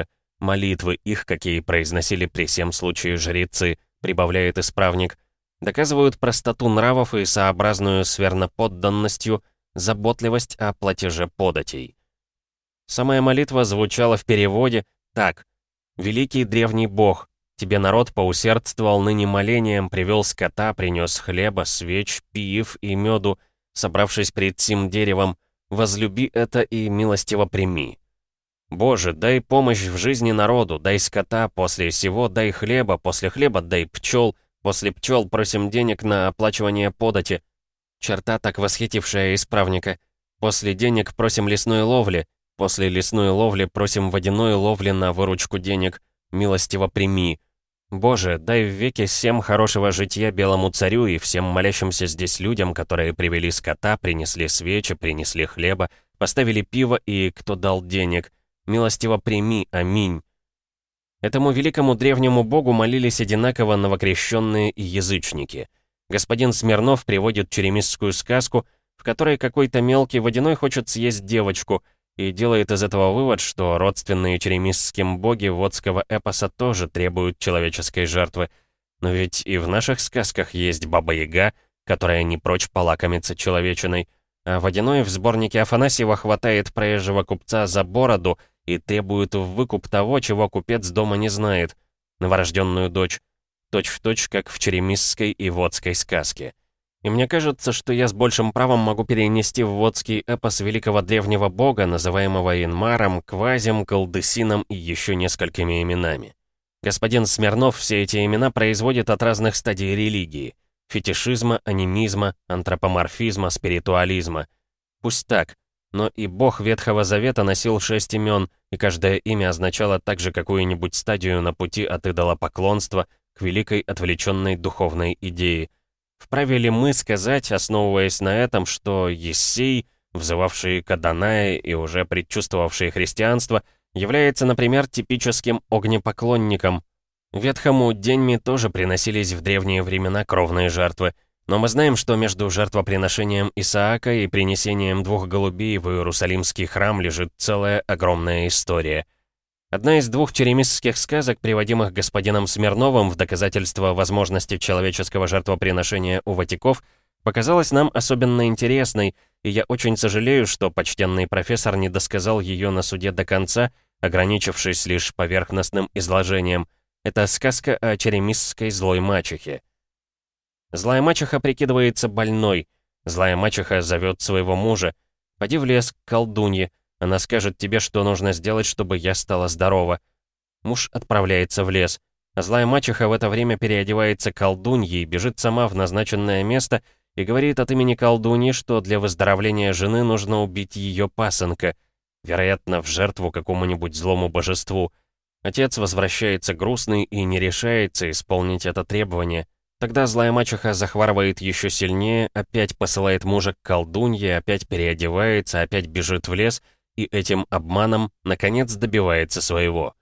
молитвы их, какие произносили при сем случае жрецы, прибавляет исправник, доказывают простоту нравов и сообразную с верноподданностью заботливость о платеже податей. Самая молитва звучала в переводе так: «Великий древний бог, тебе народ поусердствовал ныне молением, привел скота, принес хлеба, свеч, пиев и меду, собравшись пред сим деревом, возлюби это и милостиво прими. Боже, дай помощь в жизни народу, дай скота, после сего дай хлеба, после хлеба дай пчел, после пчел просим денег на оплачивание подати». Черта, так восхитившая исправника. После денег просим лесной ловли, после лесной ловли просим водяной ловли на выручку денег, милостиво прими. Боже, дай в веке всем хорошего житья белому царю и всем молящимся здесь людям, которые привели скота, принесли свечи, принесли хлеба, поставили пиво и кто дал денег. Милостиво прими, аминь. Этому великому древнему богу молились одинаково новокрещенные и язычники. Господин Смирнов приводит черемисскую сказку, в которой какой-то мелкий водяной хочет съесть девочку, и делает из этого вывод, что родственные черемисским боги водского эпоса тоже требуют человеческой жертвы. Но ведь и в наших сказках есть Баба-Яга, которая не прочь полакомиться человечиной, а водяной в сборнике Афанасьева хватает проезжего купца за бороду и требует в выкуп того, чего купец дома не знает — новорожденную дочь. Точь-в-точь, как в черемисской и водской сказке. И мне кажется, что я с большим правом могу перенести в водский эпос великого древнего бога, называемого Инмаром, Квазем, Колдысином и еще несколькими именами. Господин Смирнов все эти имена производит от разных стадий религии — фетишизма, анимизма, антропоморфизма, спиритуализма. Пусть так, но и бог Ветхого Завета носил шесть имен, и каждое имя означало также какую-нибудь стадию на пути от идолопоклонства к великой отвлеченной духовной идее. Вправе ли мы сказать, основываясь на этом, что Ессей, взывавший к Адонае и уже предчувствовавший христианство, является, например, типическим огнепоклонником? Ветхому Деньми тоже приносились в древние времена кровные жертвы, но мы знаем, что между жертвоприношением Исаака и принесением двух голубей в Иерусалимский храм лежит целая огромная история. Одна из двух черемисских сказок, приводимых господином Смирновым в доказательство возможности человеческого жертвоприношения у ватиков, показалась нам особенно интересной, и я очень сожалею, что почтенный профессор не досказал ее на суде до конца, ограничившись лишь поверхностным изложением. Это сказка о черемисской злой мачехе. Злая мачеха прикидывается больной. Злая мачеха зовет своего мужа: «Поди в лес к колдунье. Она скажет тебе, что нужно сделать, чтобы я стала здорова». Муж отправляется в лес, а злая мачеха в это время переодевается колдуньей, бежит сама в назначенное место и говорит от имени колдуньи, что для выздоровления жены нужно убить ее пасынка, вероятно, в жертву какому-нибудь злому божеству. Отец возвращается грустный и не решается исполнить это требование. Тогда злая мачеха захварывает еще сильнее, опять посылает мужа к колдунье, опять переодевается, опять бежит в лес и этим обманом, наконец, добивается своего.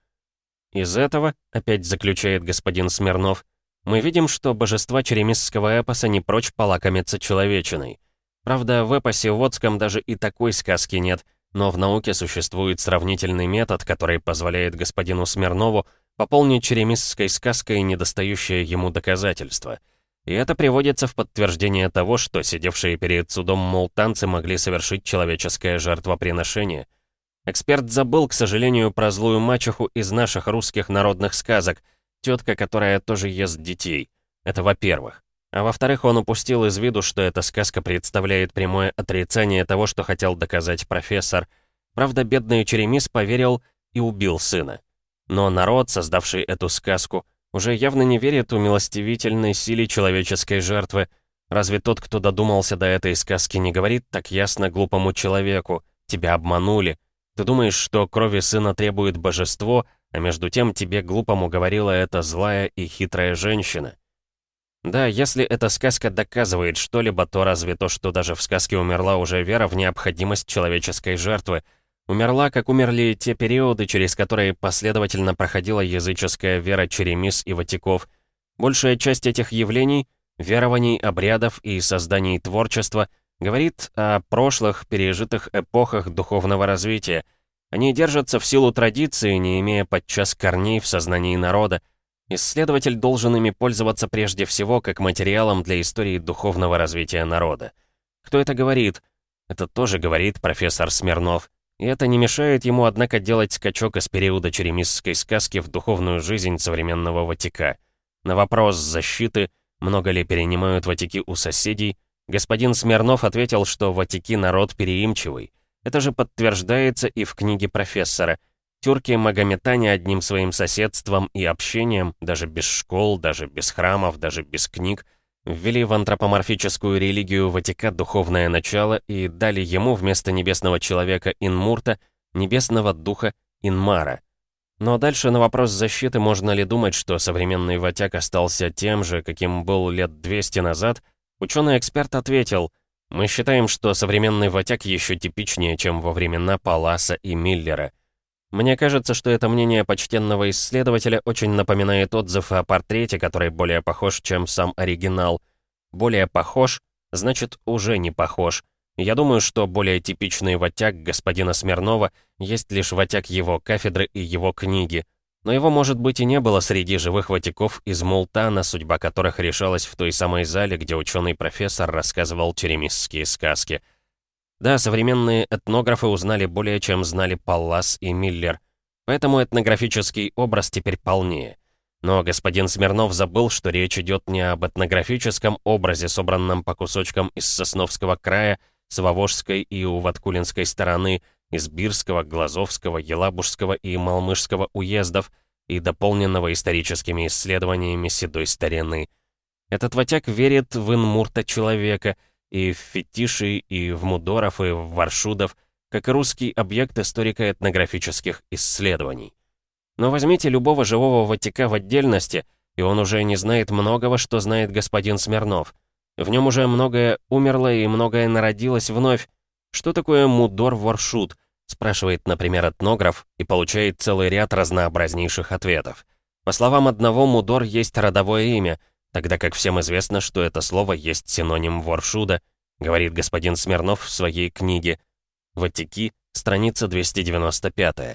Из этого, опять заключает господин Смирнов, мы видим, что божества черемисского эпоса не прочь полакомиться человечиной. Правда, в эпосе водском даже и такой сказки нет, но в науке существует сравнительный метод, который позволяет господину Смирнову пополнить черемисской сказкой недостающее ему доказательство. И это приводится в подтверждение того, что сидевшие перед судом молтанцы могли совершить человеческое жертвоприношение. Эксперт забыл, к сожалению, про злую мачеху из наших русских народных сказок, тетка, которая тоже ест детей. Это во-первых. А во-вторых, он упустил из виду, что эта сказка представляет прямое отрицание того, что хотел доказать профессор. Правда, бедный черемис поверил и убил сына. Но народ, создавший эту сказку, уже явно не верит умилостивительной силе человеческой жертвы. Разве тот, кто додумался до этой сказки, не говорит так ясно глупому человеку: «Тебя обманули. Ты думаешь, что крови сына требует божество, а между тем тебе, глупому, говорила эта злая и хитрая женщина». Да, если эта сказка доказывает что-либо, то разве то, что даже в сказке умерла уже вера в необходимость человеческой жертвы. Умерла, как умерли те периоды, через которые последовательно проходила языческая вера черемис и ватиков. Большая часть этих явлений, верований, обрядов и созданий творчества, говорит о прошлых, пережитых эпохах духовного развития. Они держатся в силу традиции, не имея подчас корней в сознании народа. Исследователь должен ими пользоваться прежде всего как материалом для истории духовного развития народа. Кто это говорит? Это тоже говорит профессор Смирнов. И это не мешает ему, однако, делать скачок из периода черемисской сказки в духовную жизнь современного Ватика. На вопрос защиты, много ли перенимают Ватики у соседей, господин Смирнов ответил, что Ватики народ переимчивый. Это же подтверждается и в книге профессора. Тюрки-магометане одним своим соседством и общением, даже без школ, даже без храмов, даже без книг, ввели в антропоморфическую религию Ватика духовное начало и дали ему вместо небесного человека Инмурта небесного духа Инмара. Но дальше на вопрос защиты, можно ли думать, что современный Ватик остался тем же, каким был лет двести назад, ученый-эксперт ответил: «Мы считаем, что современный Ватик еще типичнее, чем во времена Палласа и Миллера». Мне кажется, что это мнение почтенного исследователя очень напоминает отзыв о портрете, который более похож, чем сам оригинал. Более похож, значит, уже не похож. Я думаю, что более типичный Ватик господина Смирнова есть лишь Ватик его кафедры и его книги. Но его, может быть, и не было среди живых Ватиков из Мултана, судьба которых решалась в той самой зале, где ученый-профессор рассказывал черемисские сказки. Да, современные этнографы узнали более, чем знали Паллас и Миллер. Поэтому этнографический образ теперь полнее. Но господин Смирнов забыл, что речь идет не об этнографическом образе, собранном по кусочкам из Сосновского края, с Вовожской и Уваткулинской стороны, из Бирского, Глазовского, Елабужского и Малмышского уездов и дополненного историческими исследованиями седой старины. Этот Ватик верит в Инмурта человека, и в фетиши, и в мудоров, и в варшудов, как и русский объект историко-этнографических исследований. Но возьмите любого живого Ватика в отдельности, и он уже не знает многого, что знает господин Смирнов. В нем уже многое умерло и многое народилось вновь. Что такое мудор-варшуд? Спрашивает, например, этнограф, и получает целый ряд разнообразнейших ответов. По словам одного, мудор есть родовое имя, тогда как всем известно, что это слово есть синоним варшуда, говорит господин Смирнов в своей книге «Ватики», страница двести девяносто пятая.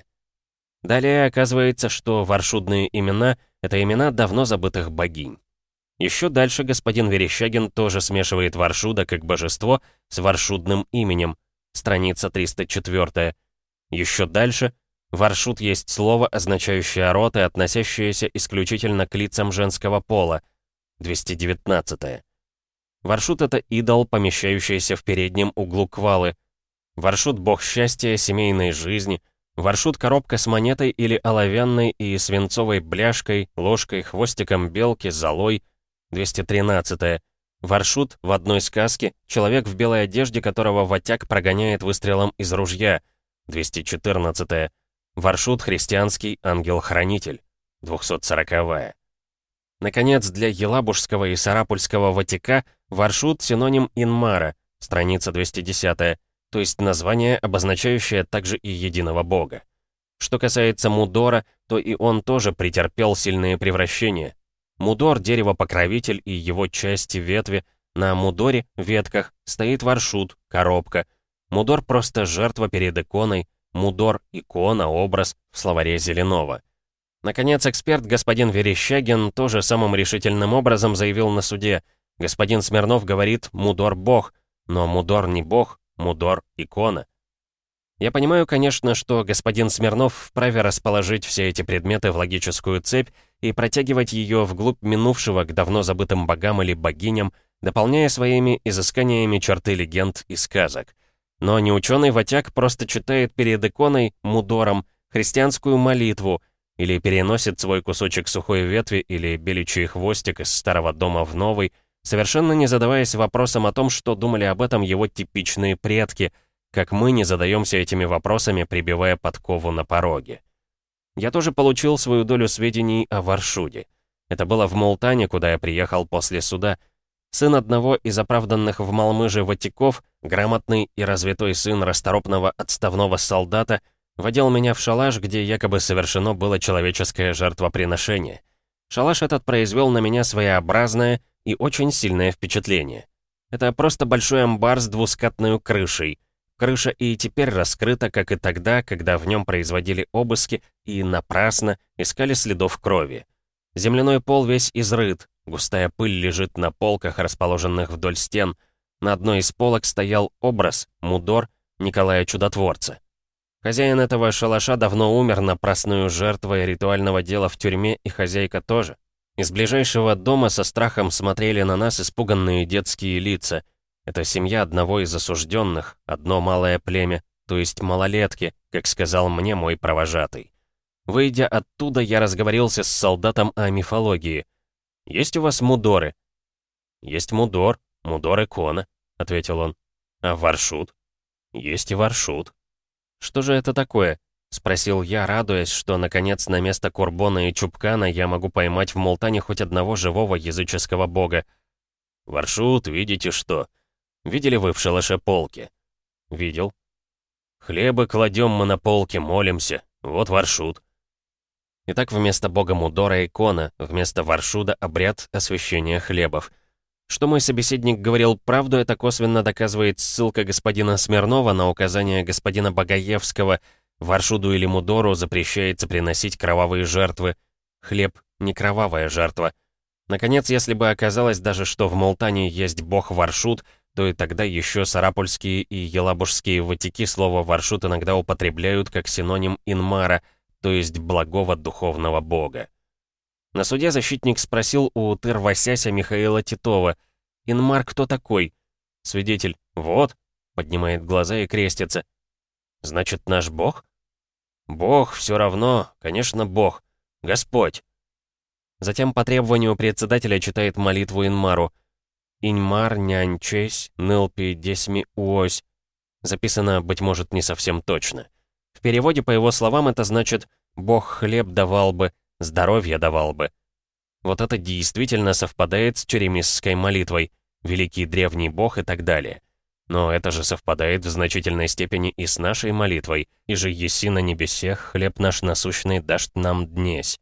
Далее оказывается, что варшудные имена — это имена давно забытых богинь. Еще дальше господин Верещагин тоже смешивает варшуда как божество с варшудным именем, страница триста четвёртая. Еще дальше варшуд есть слово, означающее род и относящееся исключительно к лицам женского пола, двести девятнадцатая. Варшуд — это идол, помещающийся в переднем углу квалы. Варшуд — бог счастья, семейной жизни. Варшуд — коробка с монетой или оловянной и свинцовой бляшкой, ложкой, хвостиком белки, золой, двести тринадцатая. Варшуд — в одной сказке человек в белой одежде, которого Ватик прогоняет выстрелом из ружья, двести четырнадцатая. Варшуд — христианский ангел-хранитель, двухсот сороковая. Наконец, для елабужского и сарапульского Ватика варшуд — синоним Инмара, страница двести десятая, то есть название, обозначающее также и единого бога. Что касается Мудора, то и он тоже претерпел сильные превращения. Мудор — дерево-покровитель и его части ветви, на Мудоре, ветках, стоит варшуд, коробка. Мудор — просто жертва перед иконой, Мудор — икона, образ в словаре Зеленова. Наконец, эксперт господин Верещагин тоже самым решительным образом заявил на суде: господин Смирнов говорит «Мудор — бог», но Мудор не бог, Мудор — икона. Я понимаю, конечно, что господин Смирнов вправе расположить все эти предметы в логическую цепь и протягивать ее вглубь минувшего к давно забытым богам или богиням, дополняя своими изысканиями черты легенд и сказок. Но не ученый Ватик просто читает перед иконой, Мудором, христианскую молитву, или переносит свой кусочек сухой ветви или беличий хвостик из старого дома в новый, совершенно не задаваясь вопросом о том, что думали об этом его типичные предки, как мы не задаемся этими вопросами, прибивая подкову на пороге. Я тоже получил свою долю сведений о Варшуде. Это было в Мултане, куда я приехал после суда. Сын одного из оправданных в Малмыже Ватиков, грамотный и развитой сын расторопного отставного солдата, водил меня в шалаш, где якобы совершено было человеческое жертвоприношение. Шалаш этот произвел на меня своеобразное и очень сильное впечатление. Это просто большой амбар с двускатной крышей. Крыша и теперь раскрыта, как и тогда, когда в нем производили обыски и напрасно искали следов крови. Земляной пол весь изрыт, густая пыль лежит на полках, расположенных вдоль стен. На одной из полок стоял образ, мудор, Николая Чудотворца. Хозяин этого шалаша давно умер напрасную жертвой ритуального дела в тюрьме, и хозяйка тоже. Из ближайшего дома со страхом смотрели на нас испуганные детские лица. Это семья одного из осужденных, одно малое племя, то есть малолетки, как сказал мне мой провожатый. Выйдя оттуда, я разговорился с солдатом о мифологии. «Есть у вас мудоры?» «Есть мудор, мудор икона», — ответил он. «А варшут?» «Есть и варшут». «Что же это такое?» — спросил я, радуясь, что, наконец, на место Курбона и Чубкана я могу поймать в Мултане хоть одного живого языческого бога. «Варшут, видите что? Видели вы в шалаше полки?» «Видел». «Хлебы кладем мы на полке, молимся. Вот варшут». Итак, вместо бога Мудора икона, вместо варшуда обряд освящения хлебов. Что мой собеседник говорил правду, это косвенно доказывает ссылка господина Смирнова на указание господина Багаевского: варшуду или мудору запрещается приносить кровавые жертвы. Хлеб — не кровавая жертва. Наконец, если бы оказалось даже, что в Мултане есть бог варшут, то и тогда еще сарапульские и елабужские ватики слово «варшут» иногда употребляют как синоним инмара, то есть благого духовного бога. На суде защитник спросил у Тыр-Васяся Михаила Титова: «Инмар кто такой?» Свидетель: «Вот», поднимает глаза и крестится. «Значит, наш бог?» «Бог, все равно, конечно, бог. Господь». Затем по требованию председателя читает молитву Инмару. «Иньмар нянчесь, нылпи десьми уось». Записано, быть может, не совсем точно. В переводе, по его словам, это значит «Бог хлеб давал бы, здоровье давал бы». Вот это действительно совпадает с черемисской молитвой «Великий древний Бог» и так далее. Но это же совпадает в значительной степени и с нашей молитвой «Иже еси на небесех, хлеб наш насущный дашь нам днесь».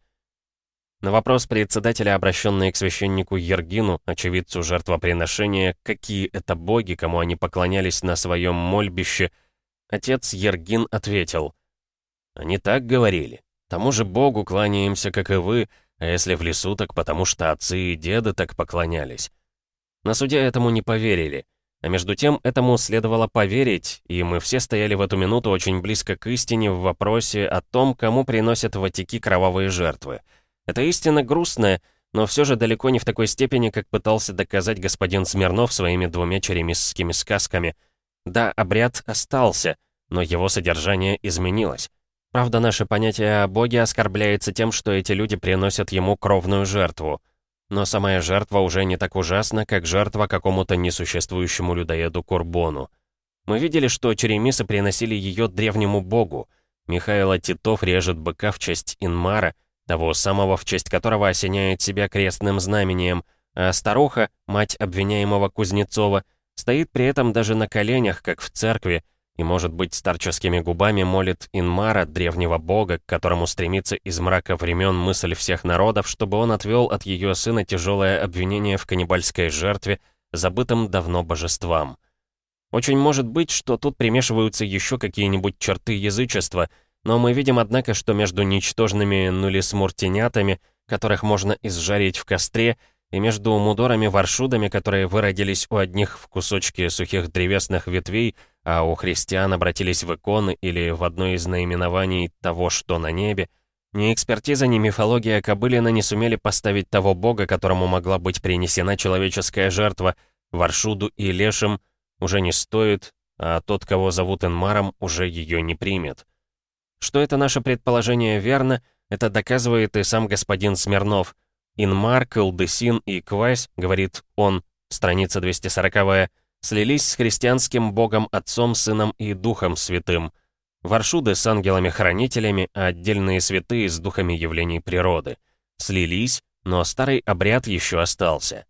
На вопрос председателя, обращенный к священнику Ергину, очевидцу жертвоприношения, какие это боги, кому они поклонялись на своем мольбище, отец Ергин ответил: «Они так говорили. Тому же богу кланяемся, как и вы, а если в лесу, так потому что отцы и деды так поклонялись». На суде этому не поверили. А между тем, этому следовало поверить, и мы все стояли в эту минуту очень близко к истине в вопросе о том, кому приносят ватики кровавые жертвы. Эта истина грустная, но все же далеко не в такой степени, как пытался доказать господин Смирнов своими двумя черемисскими сказками. Да, обряд остался, но его содержание изменилось. Правда, наше понятие о Боге оскорбляется тем, что эти люди приносят ему кровную жертву. Но самая жертва уже не так ужасна, как жертва какому-то несуществующему людоеду Курбону. Мы видели, что черемисы приносили ее древнему богу. Михаил Титов режет быка в честь Инмара, того самого, в честь которого осеняет себя крестным знамением, а старуха, мать обвиняемого Кузнецова, стоит при этом даже на коленях, как в церкви, и, может быть, старческими губами молит Инмара, древнего бога, к которому стремится из мрака времен мысль всех народов, чтобы он отвел от ее сына тяжелое обвинение в каннибальской жертве, забытым давно божествам. Очень может быть, что тут примешиваются еще какие-нибудь черты язычества, но мы видим, однако, что между ничтожными нулисмуртинятами, которых можно изжарить в костре, и между мудорами-варшудами, которые выродились у одних в кусочки сухих древесных ветвей, а у христиан обратились в иконы или в одно из наименований того, что на небе, ни экспертиза, ни мифология Кобылина не сумели поставить того бога, которому могла быть принесена человеческая жертва, варшуду и лешим, уже не стоит, а тот, кого зовут Инмаром, уже ее не примет. Что это наше предположение верно, это доказывает и сам господин Смирнов. Инмар, Кылдысин и Квась, говорит он, страница двести сороковая, слились с христианским богом Отцом, Сыном и Духом Святым. Варшуды с ангелами-хранителями, а отдельные святые с духами явлений природы. Слились, но старый обряд еще остался.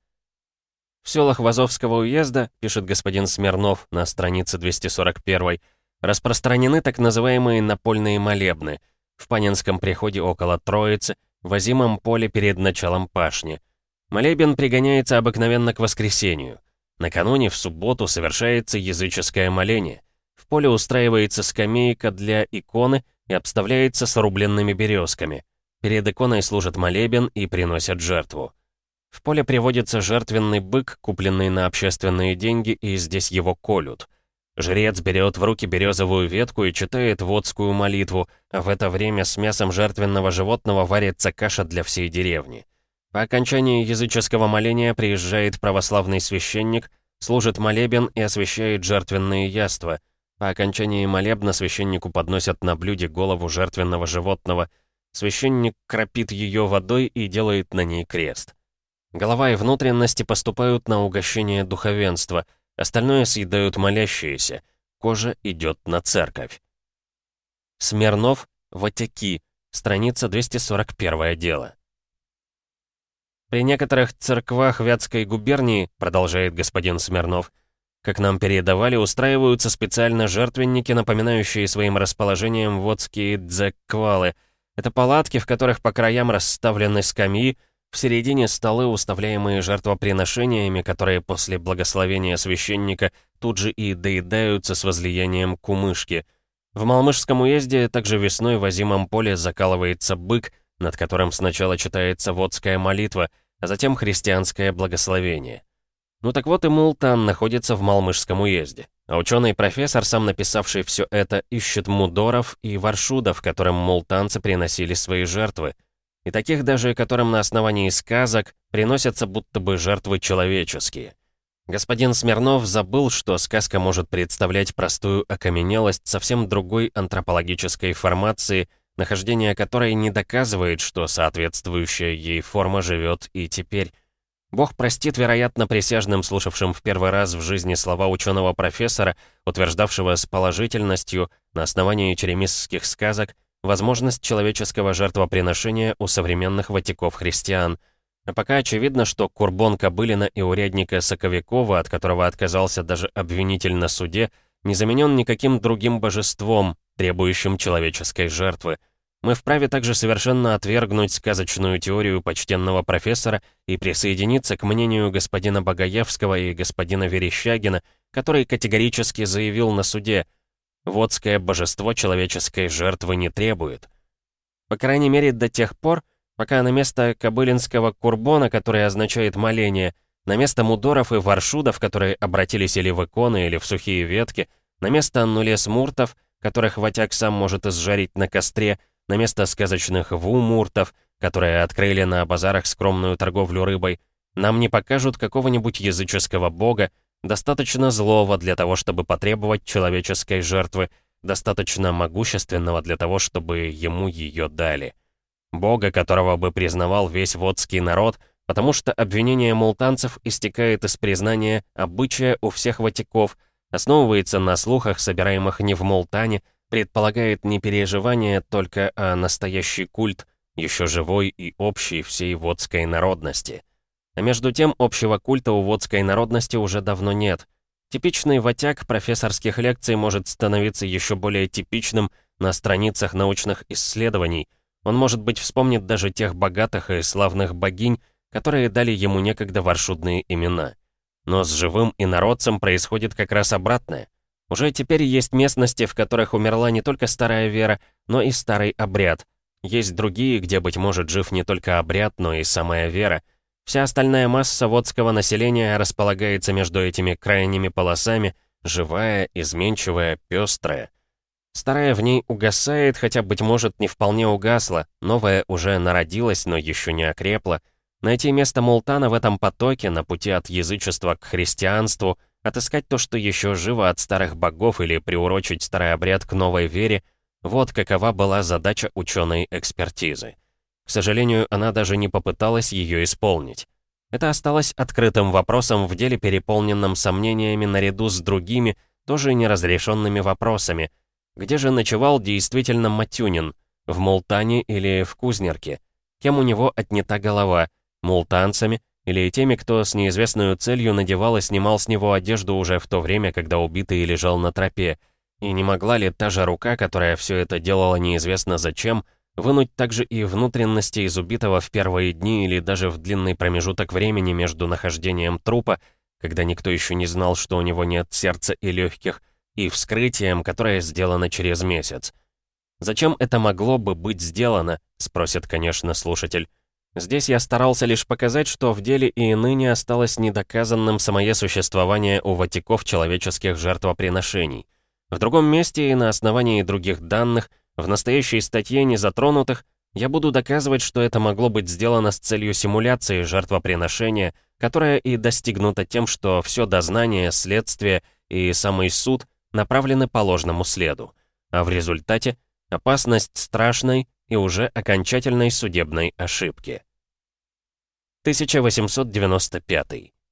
В селах Вазовского уезда, пишет господин Смирнов на странице двести сорок первой, распространены так называемые напольные молебны. В Панинском приходе около Троицы, в озимом поле перед началом пашни. Молебен пригоняется обыкновенно к воскресенью. Накануне, в субботу, совершается языческое моление. В поле устраивается скамейка для иконы и обставляется срубленными березками. Перед иконой служат молебен и приносят жертву. В поле приводится жертвенный бык, купленный на общественные деньги, и здесь его колют. Жрец берет в руки березовую ветку и читает водскую молитву, а в это время с мясом жертвенного животного варится каша для всей деревни. По окончании языческого моления приезжает православный священник, служит молебен и освящает жертвенные яства. По окончании молебна священнику подносят на блюде голову жертвенного животного. Священник кропит ее водой и делает на ней крест. Голова и внутренности поступают на угощение духовенства, остальное съедают молящиеся, кожа идет на церковь. Смирнов, Ватяки, страница двести сорок первое дело. При некоторых церквах Вятской губернии, продолжает господин Смирнов, как нам передавали, устраиваются специально жертвенники, напоминающие своим расположением водские дзекквалы. Это палатки, в которых по краям расставлены скамьи, в середине столы, уставляемые жертвоприношениями, которые после благословения священника тут же и доедаются с возлиянием кумышки. В Малмышском уезде также весной в озимом поле закалывается бык, над которым сначала читается водская молитва, а затем христианское благословение. Ну так вот и Мултан находится в Малмышском уезде. А ученый-профессор, сам написавший все это, ищет мудоров и варшудов, которым мултанцы приносили свои жертвы. И таких даже, которым на основании сказок приносятся будто бы жертвы человеческие. Господин Смирнов забыл, что сказка может представлять простую окаменелость совсем другой антропологической формации, нахождение которой не доказывает, что соответствующая ей форма живет и теперь. Бог простит, вероятно, присяжным, слушавшим в первый раз в жизни слова ученого-профессора, утверждавшего с положительностью на основании черемисских сказок возможность человеческого жертвоприношения у современных ватиков-христиан. А пока очевидно, что курбон Кобылина и урядника Соковикова, от которого отказался даже обвинитель на суде, не заменен никаким другим божеством, требующим человеческой жертвы. Мы вправе также совершенно отвергнуть сказочную теорию почтенного профессора и присоединиться к мнению господина Богоевского и господина Верещагина, который категорически заявил на суде: водское божество человеческой жертвы не требует. По крайней мере, до тех пор, пока на место кобылинского курбона, который означает моление, на место мудоров и варшудов, которые обратились или в иконы, или в сухие ветки, на место нулес-муртов, которых ватяк сам может изжарить на костре, на место сказочных ву-муртов, которые открыли на базарах скромную торговлю рыбой, нам не покажут какого-нибудь языческого бога, достаточно злого для того, чтобы потребовать человеческой жертвы, достаточно могущественного для того, чтобы ему ее дали. Бога, которого бы признавал весь водский народ, потому что обвинение мултанцев истекает из признания обычая у всех ватиков, основывается на слухах, собираемых не в Мултане, предполагает не переживание только, а настоящий культ, еще живой и общий всей водской народности. А между тем, общего культа у водской народности уже давно нет. Типичный ватяк профессорских лекций может становиться еще более типичным на страницах научных исследований. Он, может быть, вспомнит даже тех богатых и славных богинь, которые дали ему некогда варшудные имена. Но с живым инородцем происходит как раз обратное. Уже теперь есть местности, в которых умерла не только старая вера, но и старый обряд. Есть другие, где, быть может, жив не только обряд, но и самая вера. Вся остальная масса водского населения располагается между этими крайними полосами, живая, изменчивая, пестрая. Старая в ней угасает, хотя, быть может, не вполне угасла, новая уже народилась, но еще не окрепла. Найти место Мултана в этом потоке, на пути от язычества к христианству, отыскать то, что еще живо от старых богов, или приурочить старый обряд к новой вере — вот какова была задача ученой экспертизы. К сожалению, она даже не попыталась ее исполнить. Это осталось открытым вопросом в деле, переполненном сомнениями наряду с другими, тоже неразрешенными вопросами. Где же ночевал действительно Матюнин? В Мултане или в Кузнерке? Кем у него отнята голова? Мултанцами или теми, кто с неизвестной целью надевал и снимал с него одежду уже в то время, когда убитый лежал на тропе? И не могла ли та же рука, которая все это делала неизвестно зачем, вынуть также и внутренности из убитого в первые дни или даже в длинный промежуток времени между нахождением трупа, когда никто еще не знал, что у него нет сердца и легких, и вскрытием, которое сделано через месяц. «Зачем это могло бы быть сделано?» — спросит, конечно, слушатель. Здесь я старался лишь показать, что в деле и ныне осталось недоказанным самое существование у ватиков человеческих жертвоприношений. В другом месте и на основании других данных, в настоящей статье не затронутых, я буду доказывать, что это могло быть сделано с целью симуляции жертвоприношения, которая и достигнута тем, что все дознание, следствие и самый суд направлены по ложному следу. А в результате опасность страшной и уже окончательной судебной ошибки. тысяча восемьсот девяносто пятый.